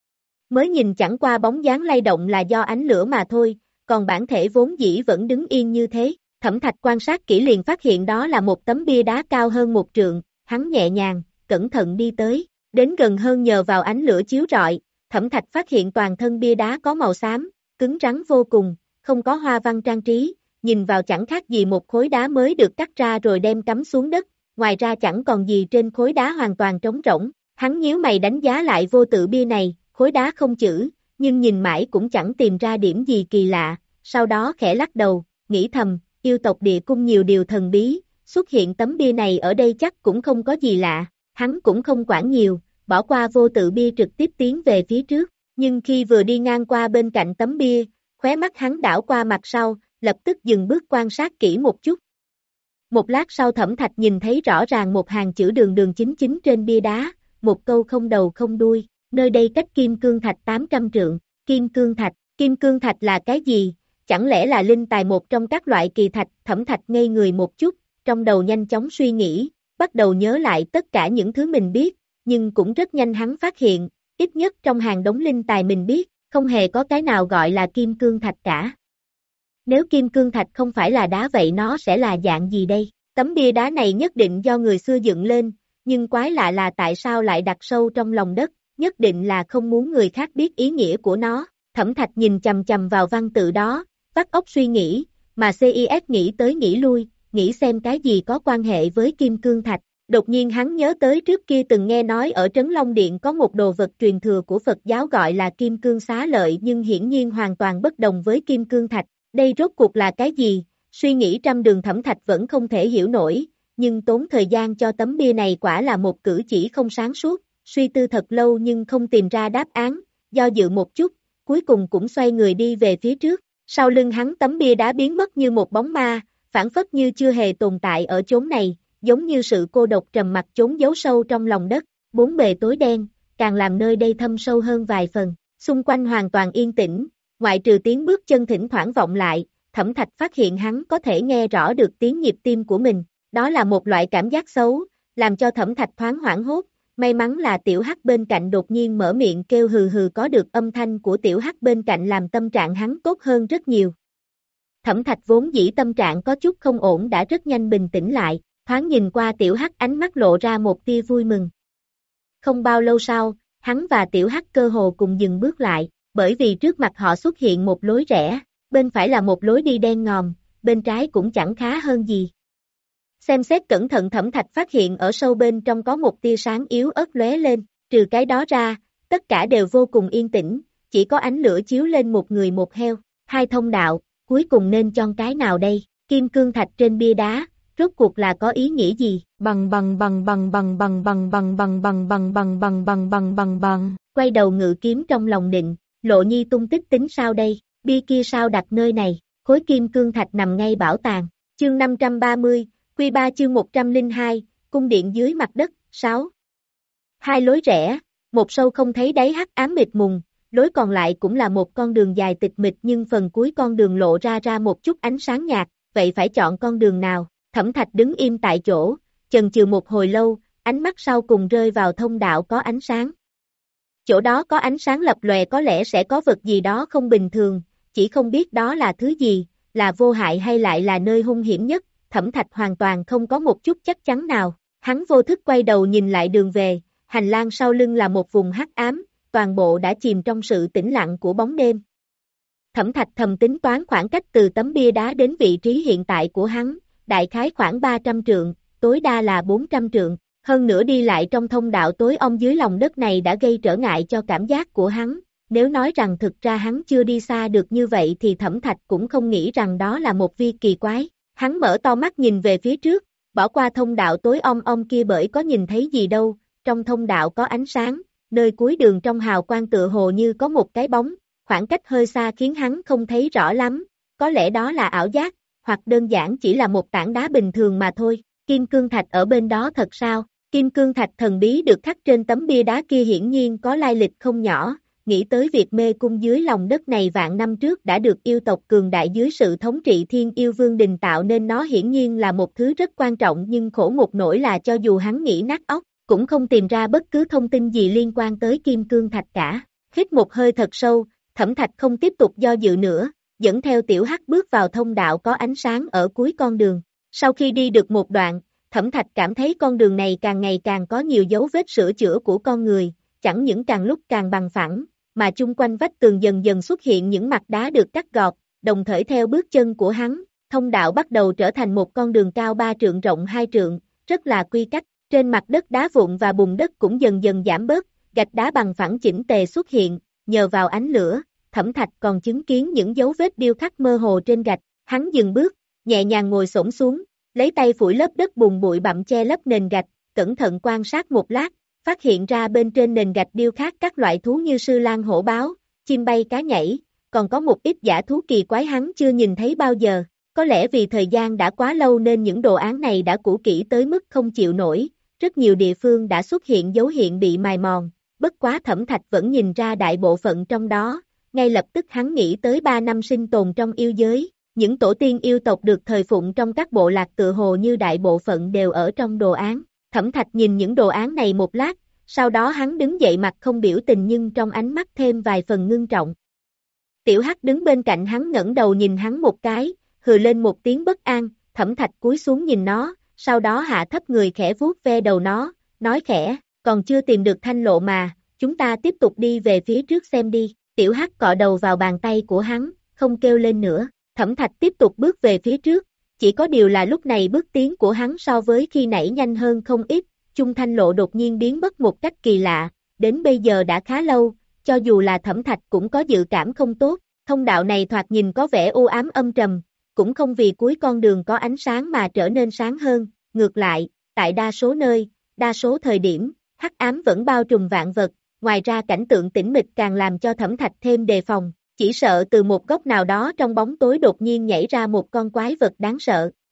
Mới nhìn chẳng qua bóng dáng lay động là do ánh lửa mà thôi, còn bản thể vốn dĩ vẫn đứng yên như thế. Thẩm Thạch quan sát kỹ liền phát hiện đó là một tấm bia đá cao hơn một trượng, hắn nhẹ nhàng, cẩn thận đi tới, đến gần hơn nhờ vào ánh lửa chiếu rọi, Thẩm Thạch phát hiện toàn thân bia đá có màu xám, cứng rắn vô cùng, không có hoa văn trang trí, nhìn vào chẳng khác gì một khối đá mới được cắt ra rồi đem cắm xuống đất, ngoài ra chẳng còn gì trên khối đá, hoàn toàn trống rỗng. Hắn nhíu mày đánh giá lại vô tự bia này, khối đá không chữ, nhưng nhìn mãi cũng chẳng tìm ra điểm gì kỳ lạ, sau đó khẽ lắc đầu, nghĩ thầm, yêu tộc địa cung nhiều điều thần bí, xuất hiện tấm bia này ở đây chắc cũng không có gì lạ. Hắn cũng không quản nhiều, bỏ qua vô tự bia trực tiếp tiến về phía trước, nhưng khi vừa đi ngang qua bên cạnh tấm bia, khóe mắt hắn đảo qua mặt sau, lập tức dừng bước quan sát kỹ một chút. Một lát sau Thẩm Thạch nhìn thấy rõ ràng một hàng chữ đường đường chính chính trên bia đá, một câu không đầu không đuôi, nơi đây cách Kim Cương Thạch tám trăm trượng. Kim Cương Thạch, Kim Cương Thạch là cái gì? Chẳng lẽ là linh tài một trong các loại kỳ thạch? Thẩm Thạch ngây người một chút, trong đầu nhanh chóng suy nghĩ, bắt đầu nhớ lại tất cả những thứ mình biết, nhưng cũng rất nhanh hắn phát hiện, ít nhất trong hàng đống linh tài mình biết, không hề có cái nào gọi là Kim Cương Thạch cả. Nếu Kim Cương Thạch không phải là đá vậy nó sẽ là dạng gì đây? Tấm bia đá này nhất định do người xưa dựng lên, nhưng quái lạ là tại sao lại đặt sâu trong lòng đất, nhất định là không muốn người khác biết ý nghĩa của nó. Thẩm Thạch nhìn chằm chằm vào văn tự đó, vắt óc suy nghĩ, mà xê i ét nghĩ tới nghĩ lui, nghĩ xem cái gì có quan hệ với Kim Cương Thạch. Đột nhiên hắn nhớ tới trước kia từng nghe nói ở Trấn Long Điện có một đồ vật truyền thừa của Phật giáo gọi là Kim Cương Xá Lợi, nhưng hiển nhiên hoàn toàn bất đồng với Kim Cương Thạch. Đây rốt cuộc là cái gì? Suy nghĩ trăm đường Thẩm Thạch vẫn không thể hiểu nổi, nhưng tốn thời gian cho tấm bia này quả là một cử chỉ không sáng suốt. Suy tư thật lâu nhưng không tìm ra đáp án, do dự một chút, cuối cùng cũng xoay người đi về phía trước. Sau lưng hắn tấm bia đá biến mất như một bóng ma, phản phất như chưa hề tồn tại ở chốn này, giống như sự cô độc trầm mặc chốn giấu sâu trong lòng đất. bốn bề tối đen, càng làm nơi đây thâm sâu hơn vài phần, xung quanh hoàn toàn yên tĩnh, ngoại trừ tiếng bước chân thỉnh thoảng vọng lại, Thẩm Thạch phát hiện hắn có thể nghe rõ được tiếng nhịp tim của mình, đó là một loại cảm giác xấu, làm cho Thẩm Thạch thoáng hoảng hốt, may mắn là Tiểu Hắc bên cạnh đột nhiên mở miệng kêu hừ hừ, có được âm thanh của Tiểu Hắc bên cạnh làm tâm trạng hắn tốt hơn rất nhiều. Thẩm Thạch vốn dĩ tâm trạng có chút không ổn đã rất nhanh bình tĩnh lại, thoáng nhìn qua Tiểu Hắc ánh mắt lộ ra một tia vui mừng. Không bao lâu sau, hắn và Tiểu Hắc cơ hồ cùng dừng bước lại, bởi vì trước mặt họ xuất hiện một lối rẽ, bên phải là một lối đi đen ngòm, bên trái cũng chẳng khá hơn gì. Xem xét cẩn thận Thẩm Thạch phát hiện ở sâu bên trong có một tia sáng yếu ớt lóe lên, trừ cái đó ra, tất cả đều vô cùng yên tĩnh, chỉ có ánh lửa chiếu lên một người một heo, hai thông đạo, cuối cùng nên chọn cái nào đây, kim cương thạch trên bia đá, rốt cuộc là có ý nghĩa gì? Bằng bằng bằng bằng bằng bằng bằng bằng bằng bằng bằng bằng bằng bằng bằng bằng bằng. Quay đầu ngự kiếm trong lòng định, Lộ Nhi tung tích tính sao đây, bia kia sao đặt nơi này, khối kim cương thạch nằm ngay bảo tàng, chương năm trăm ba mươi, Quy ba chương một trăm lẻ hai, cung điện dưới mặt đất, sáu. Hai lối rẽ, một sâu không thấy đáy hắc ám mịt mùng, lối còn lại cũng là một con đường dài tịch mịch nhưng phần cuối con đường lộ ra ra một chút ánh sáng nhạt, vậy phải chọn con đường nào? Thẩm Thạch đứng im tại chỗ, chần chừ một hồi lâu, ánh mắt sau cùng rơi vào thông đạo có ánh sáng. Chỗ đó có ánh sáng lập lòe, có lẽ sẽ có vật gì đó không bình thường, chỉ không biết đó là thứ gì, là vô hại hay lại là nơi hung hiểm nhất, Thẩm Thạch hoàn toàn không có một chút chắc chắn nào. Hắn vô thức quay đầu nhìn lại đường về, hành lang sau lưng là một vùng hắc ám, toàn bộ đã chìm trong sự tĩnh lặng của bóng đêm. Thẩm Thạch thầm tính toán khoảng cách từ tấm bia đá đến vị trí hiện tại của hắn, đại khái khoảng ba trăm trượng, tối đa là bốn trăm trượng, hơn nữa đi lại trong thông đạo tối om dưới lòng đất này đã gây trở ngại cho cảm giác của hắn, nếu nói rằng thực ra hắn chưa đi xa được như vậy thì Thẩm Thạch cũng không nghĩ rằng đó là một vi kỳ quái, hắn mở to mắt nhìn về phía trước, bỏ qua thông đạo tối om om kia bởi có nhìn thấy gì đâu, trong thông đạo có ánh sáng, nơi cuối đường trong hào quang tựa hồ như có một cái bóng, khoảng cách hơi xa khiến hắn không thấy rõ lắm, có lẽ đó là ảo giác, hoặc đơn giản chỉ là một tảng đá bình thường mà thôi, kim cương thạch ở bên đó thật sao? Kim cương thạch thần bí được khắc trên tấm bia đá kia hiển nhiên có lai lịch không nhỏ, nghĩ tới việc mê cung dưới lòng đất này vạn năm trước đã được yêu tộc cường đại dưới sự thống trị Thiên Yêu Vương Đình tạo nên nó hiển nhiên là một thứ rất quan trọng, nhưng khổ một nỗi là cho dù hắn nghĩ nát óc, cũng không tìm ra bất cứ thông tin gì liên quan tới kim cương thạch cả. Hít một hơi thật sâu, Thẩm Thạch không tiếp tục do dự nữa, dẫn theo Tiểu Hắc bước vào thông đạo có ánh sáng ở cuối con đường. Sau khi đi được một đoạn, Thẩm Thạch cảm thấy con đường này càng ngày càng có nhiều dấu vết sửa chữa của con người, chẳng những càng lúc càng bằng phẳng, mà chung quanh vách tường dần dần xuất hiện những mặt đá được cắt gọt, đồng thời theo bước chân của hắn, thông đạo bắt đầu trở thành một con đường cao ba trượng rộng hai trượng, rất là quy cách, trên mặt đất đá vụn và bùn đất cũng dần dần giảm bớt, gạch đá bằng phẳng chỉnh tề xuất hiện, nhờ vào ánh lửa, Thẩm Thạch còn chứng kiến những dấu vết điêu khắc mơ hồ trên gạch, hắn dừng bước, nhẹ nhàng ngồi xổm xuống, lấy tay phủi lớp đất bùn bụi bặm che lấp nền gạch, cẩn thận quan sát một lát, phát hiện ra bên trên nền gạch điêu khắc các loại thú như sư lan hổ báo, chim bay cá nhảy, còn có một ít giả thú kỳ quái hắn chưa nhìn thấy bao giờ, có lẽ vì thời gian đã quá lâu nên những đồ án này đã cũ kỹ tới mức không chịu nổi, rất nhiều địa phương đã xuất hiện dấu hiệu bị mài mòn, bất quá Thẩm Thạch vẫn nhìn ra đại bộ phận trong đó, ngay lập tức hắn nghĩ tới ba năm sinh tồn trong yêu giới. Những tổ tiên yêu tộc được thời phụng trong các bộ lạc tựa hồ như đại bộ phận đều ở trong đồ án. Thẩm Thạch nhìn những đồ án này một lát, sau đó hắn đứng dậy mặt không biểu tình nhưng trong ánh mắt thêm vài phần ngưng trọng. Tiểu Hắc đứng bên cạnh hắn ngẩng đầu nhìn hắn một cái, hừ lên một tiếng bất an, Thẩm Thạch cúi xuống nhìn nó, sau đó hạ thấp người khẽ vuốt ve đầu nó, nói khẽ, còn chưa tìm được thanh lộ mà, chúng ta tiếp tục đi về phía trước xem đi. Tiểu Hắc cọ đầu vào bàn tay của hắn, không kêu lên nữa. Thẩm Thạch tiếp tục bước về phía trước, chỉ có điều là lúc này bước tiến của hắn so với khi nãy nhanh hơn không ít, chung thanh lộ đột nhiên biến mất một cách kỳ lạ, đến bây giờ đã khá lâu, cho dù là Thẩm Thạch cũng có dự cảm không tốt, thông đạo này thoạt nhìn có vẻ u ám âm trầm, cũng không vì cuối con đường có ánh sáng mà trở nên sáng hơn, ngược lại, tại đa số nơi, đa số thời điểm, hắc ám vẫn bao trùm vạn vật, ngoài ra cảnh tượng tĩnh mịch càng làm cho Thẩm Thạch thêm đề phòng. Chỉ sợ từ một góc nào đó trong bóng tối đột nhiên nhảy ra một con quái vật đáng sợ.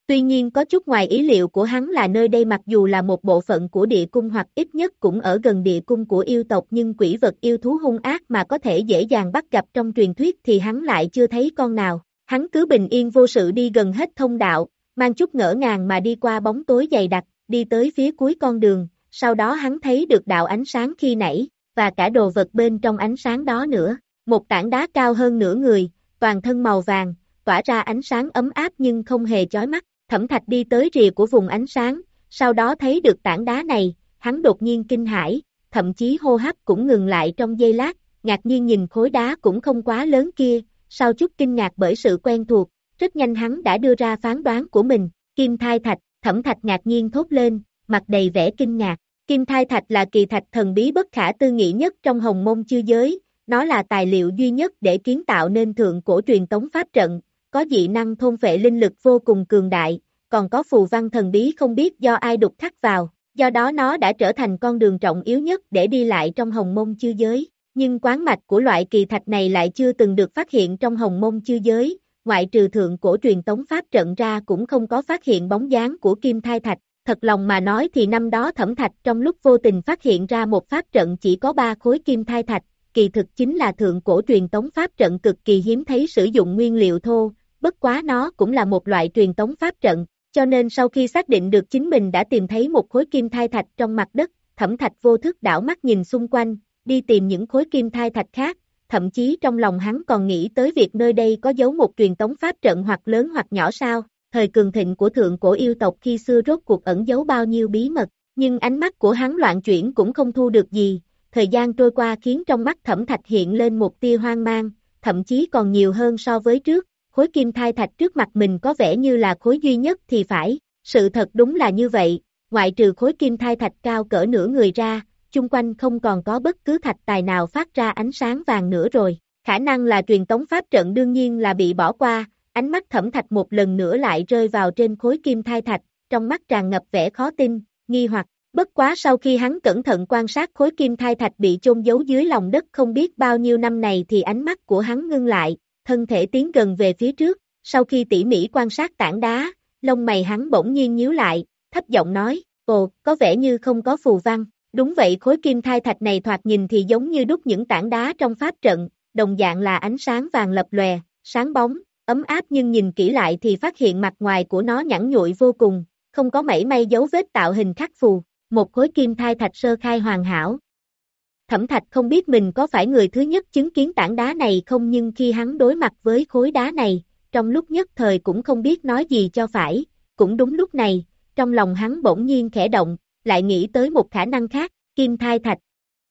Tuy nhiên có chút ngoài ý liệu của hắn là nơi đây mặc dù là một bộ phận của địa cung hoặc ít nhất cũng ở gần địa cung của yêu tộc nhưng quỷ vật yêu thú hung ác mà có thể dễ dàng bắt gặp trong truyền thuyết thì hắn lại chưa thấy con nào. Hắn cứ bình yên vô sự đi gần hết thông đạo, mang chút ngỡ ngàng mà đi qua bóng tối dày đặc, đi tới phía cuối con đường, sau đó hắn thấy được đạo ánh sáng khi nãy, và cả đồ vật bên trong ánh sáng đó nữa. Một tảng đá cao hơn nửa người, toàn thân màu vàng, tỏa ra ánh sáng ấm áp nhưng không hề chói mắt. Thẩm Thạch đi tới rìa của vùng ánh sáng, sau đó thấy được tảng đá này, hắn đột nhiên kinh hãi, thậm chí hô hấp cũng ngừng lại trong giây lát, ngạc nhiên nhìn khối đá cũng không quá lớn kia, sau chút kinh ngạc bởi sự quen thuộc, rất nhanh hắn đã đưa ra phán đoán của mình, Kim Thai Thạch. Thẩm Thạch ngạc nhiên thốt lên, mặt đầy vẻ kinh ngạc. Kim Thai Thạch là kỳ thạch thần bí bất khả tư nghị nhất trong hồng môn chư giới, nó là tài liệu duy nhất để kiến tạo nên thượng cổ truyền tống pháp trận, có dị năng thôn phệ linh lực vô cùng cường đại, còn có phù văn thần bí không biết do ai đục khắc vào, do đó nó đã trở thành con đường trọng yếu nhất để đi lại trong hồng môn chư giới. Nhưng quán mạch của loại kỳ thạch này lại chưa từng được phát hiện trong hồng môn chư giới, ngoại trừ thượng cổ truyền tống pháp trận ra cũng không có phát hiện bóng dáng của Kim Thai Thạch. Thật lòng mà nói thì năm đó Thẩm Thạch trong lúc vô tình phát hiện ra một pháp trận chỉ có ba khối Kim Thai Thạch, kỳ thực chính là thượng cổ truyền tống pháp trận cực kỳ hiếm thấy sử dụng nguyên liệu thô, bất quá nó cũng là một loại truyền tống pháp trận, cho nên sau khi xác định được chính mình đã tìm thấy một khối Kim Thai Thạch trong mặt đất, Thẩm Thạch vô thức đảo mắt nhìn xung quanh, đi tìm những khối Kim Thai Thạch khác, thậm chí trong lòng hắn còn nghĩ tới việc nơi đây có giấu một truyền tống pháp trận hoặc lớn hoặc nhỏ sao. Thời cường thịnh của thượng cổ yêu tộc khi xưa rốt cuộc ẩn giấu bao nhiêu bí mật, nhưng ánh mắt của hắn loạn chuyển cũng không thu được gì, thời gian trôi qua khiến trong mắt Thẩm Thạch hiện lên một tia hoang mang, thậm chí còn nhiều hơn so với trước, khối Kim Thai Thạch trước mặt mình có vẻ như là khối duy nhất thì phải, sự thật đúng là như vậy, ngoại trừ khối Kim Thai Thạch cao cỡ nửa người ra, chung quanh không còn có bất cứ thạch tài nào phát ra ánh sáng vàng nữa rồi, khả năng là truyền tống pháp trận đương nhiên là bị bỏ qua. Ánh mắt Thẩm Thạch một lần nữa lại rơi vào trên khối Kim Thai Thạch, trong mắt tràn ngập vẻ khó tin, nghi hoặc, bất quá sau khi hắn cẩn thận quan sát khối Kim Thai Thạch bị chôn giấu dưới lòng đất không biết bao nhiêu năm này thì ánh mắt của hắn ngưng lại, thân thể tiến gần về phía trước, sau khi tỉ mỉ quan sát tảng đá, lông mày hắn bỗng nhiên nhíu lại, thấp giọng nói, ồ, có vẻ như không có phù văn, đúng vậy khối Kim Thai Thạch này thoạt nhìn thì giống như đúc những tảng đá trong pháp trận, đồng dạng là ánh sáng vàng lập lòe, sáng bóng, ấm áp nhưng nhìn kỹ lại thì phát hiện mặt ngoài của nó nhẵn nhụi vô cùng, không có mảy may dấu vết tạo hình khắc phù, một khối Kim Thai Thạch sơ khai hoàn hảo. Thẩm Thạch không biết mình có phải người thứ nhất chứng kiến tảng đá này không nhưng khi hắn đối mặt với khối đá này, trong lúc nhất thời cũng không biết nói gì cho phải, cũng đúng lúc này, trong lòng hắn bỗng nhiên khẽ động, lại nghĩ tới một khả năng khác, Kim Thai Thạch,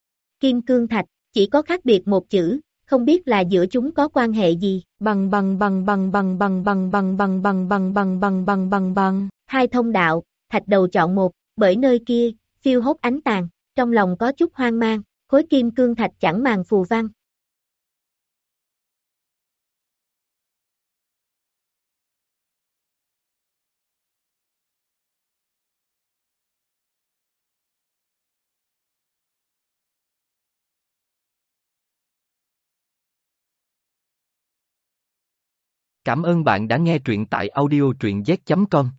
Kim Cương Thạch, chỉ có khác biệt một chữ. Không biết là giữa chúng có quan hệ gì, bằng bằng bằng bằng bằng bằng bằng bằng bằng bằng bằng bằng bằng bằng bằng bằng, hai thông đạo, Thạch Đầu chọn một, bởi nơi kia, phiêu hốt ánh tàn, trong lòng có chút hoang mang, khối Kim Cương Thạch chẳng màng phù văn. Cảm ơn bạn đã nghe truyện tại audio truyện z chấm com.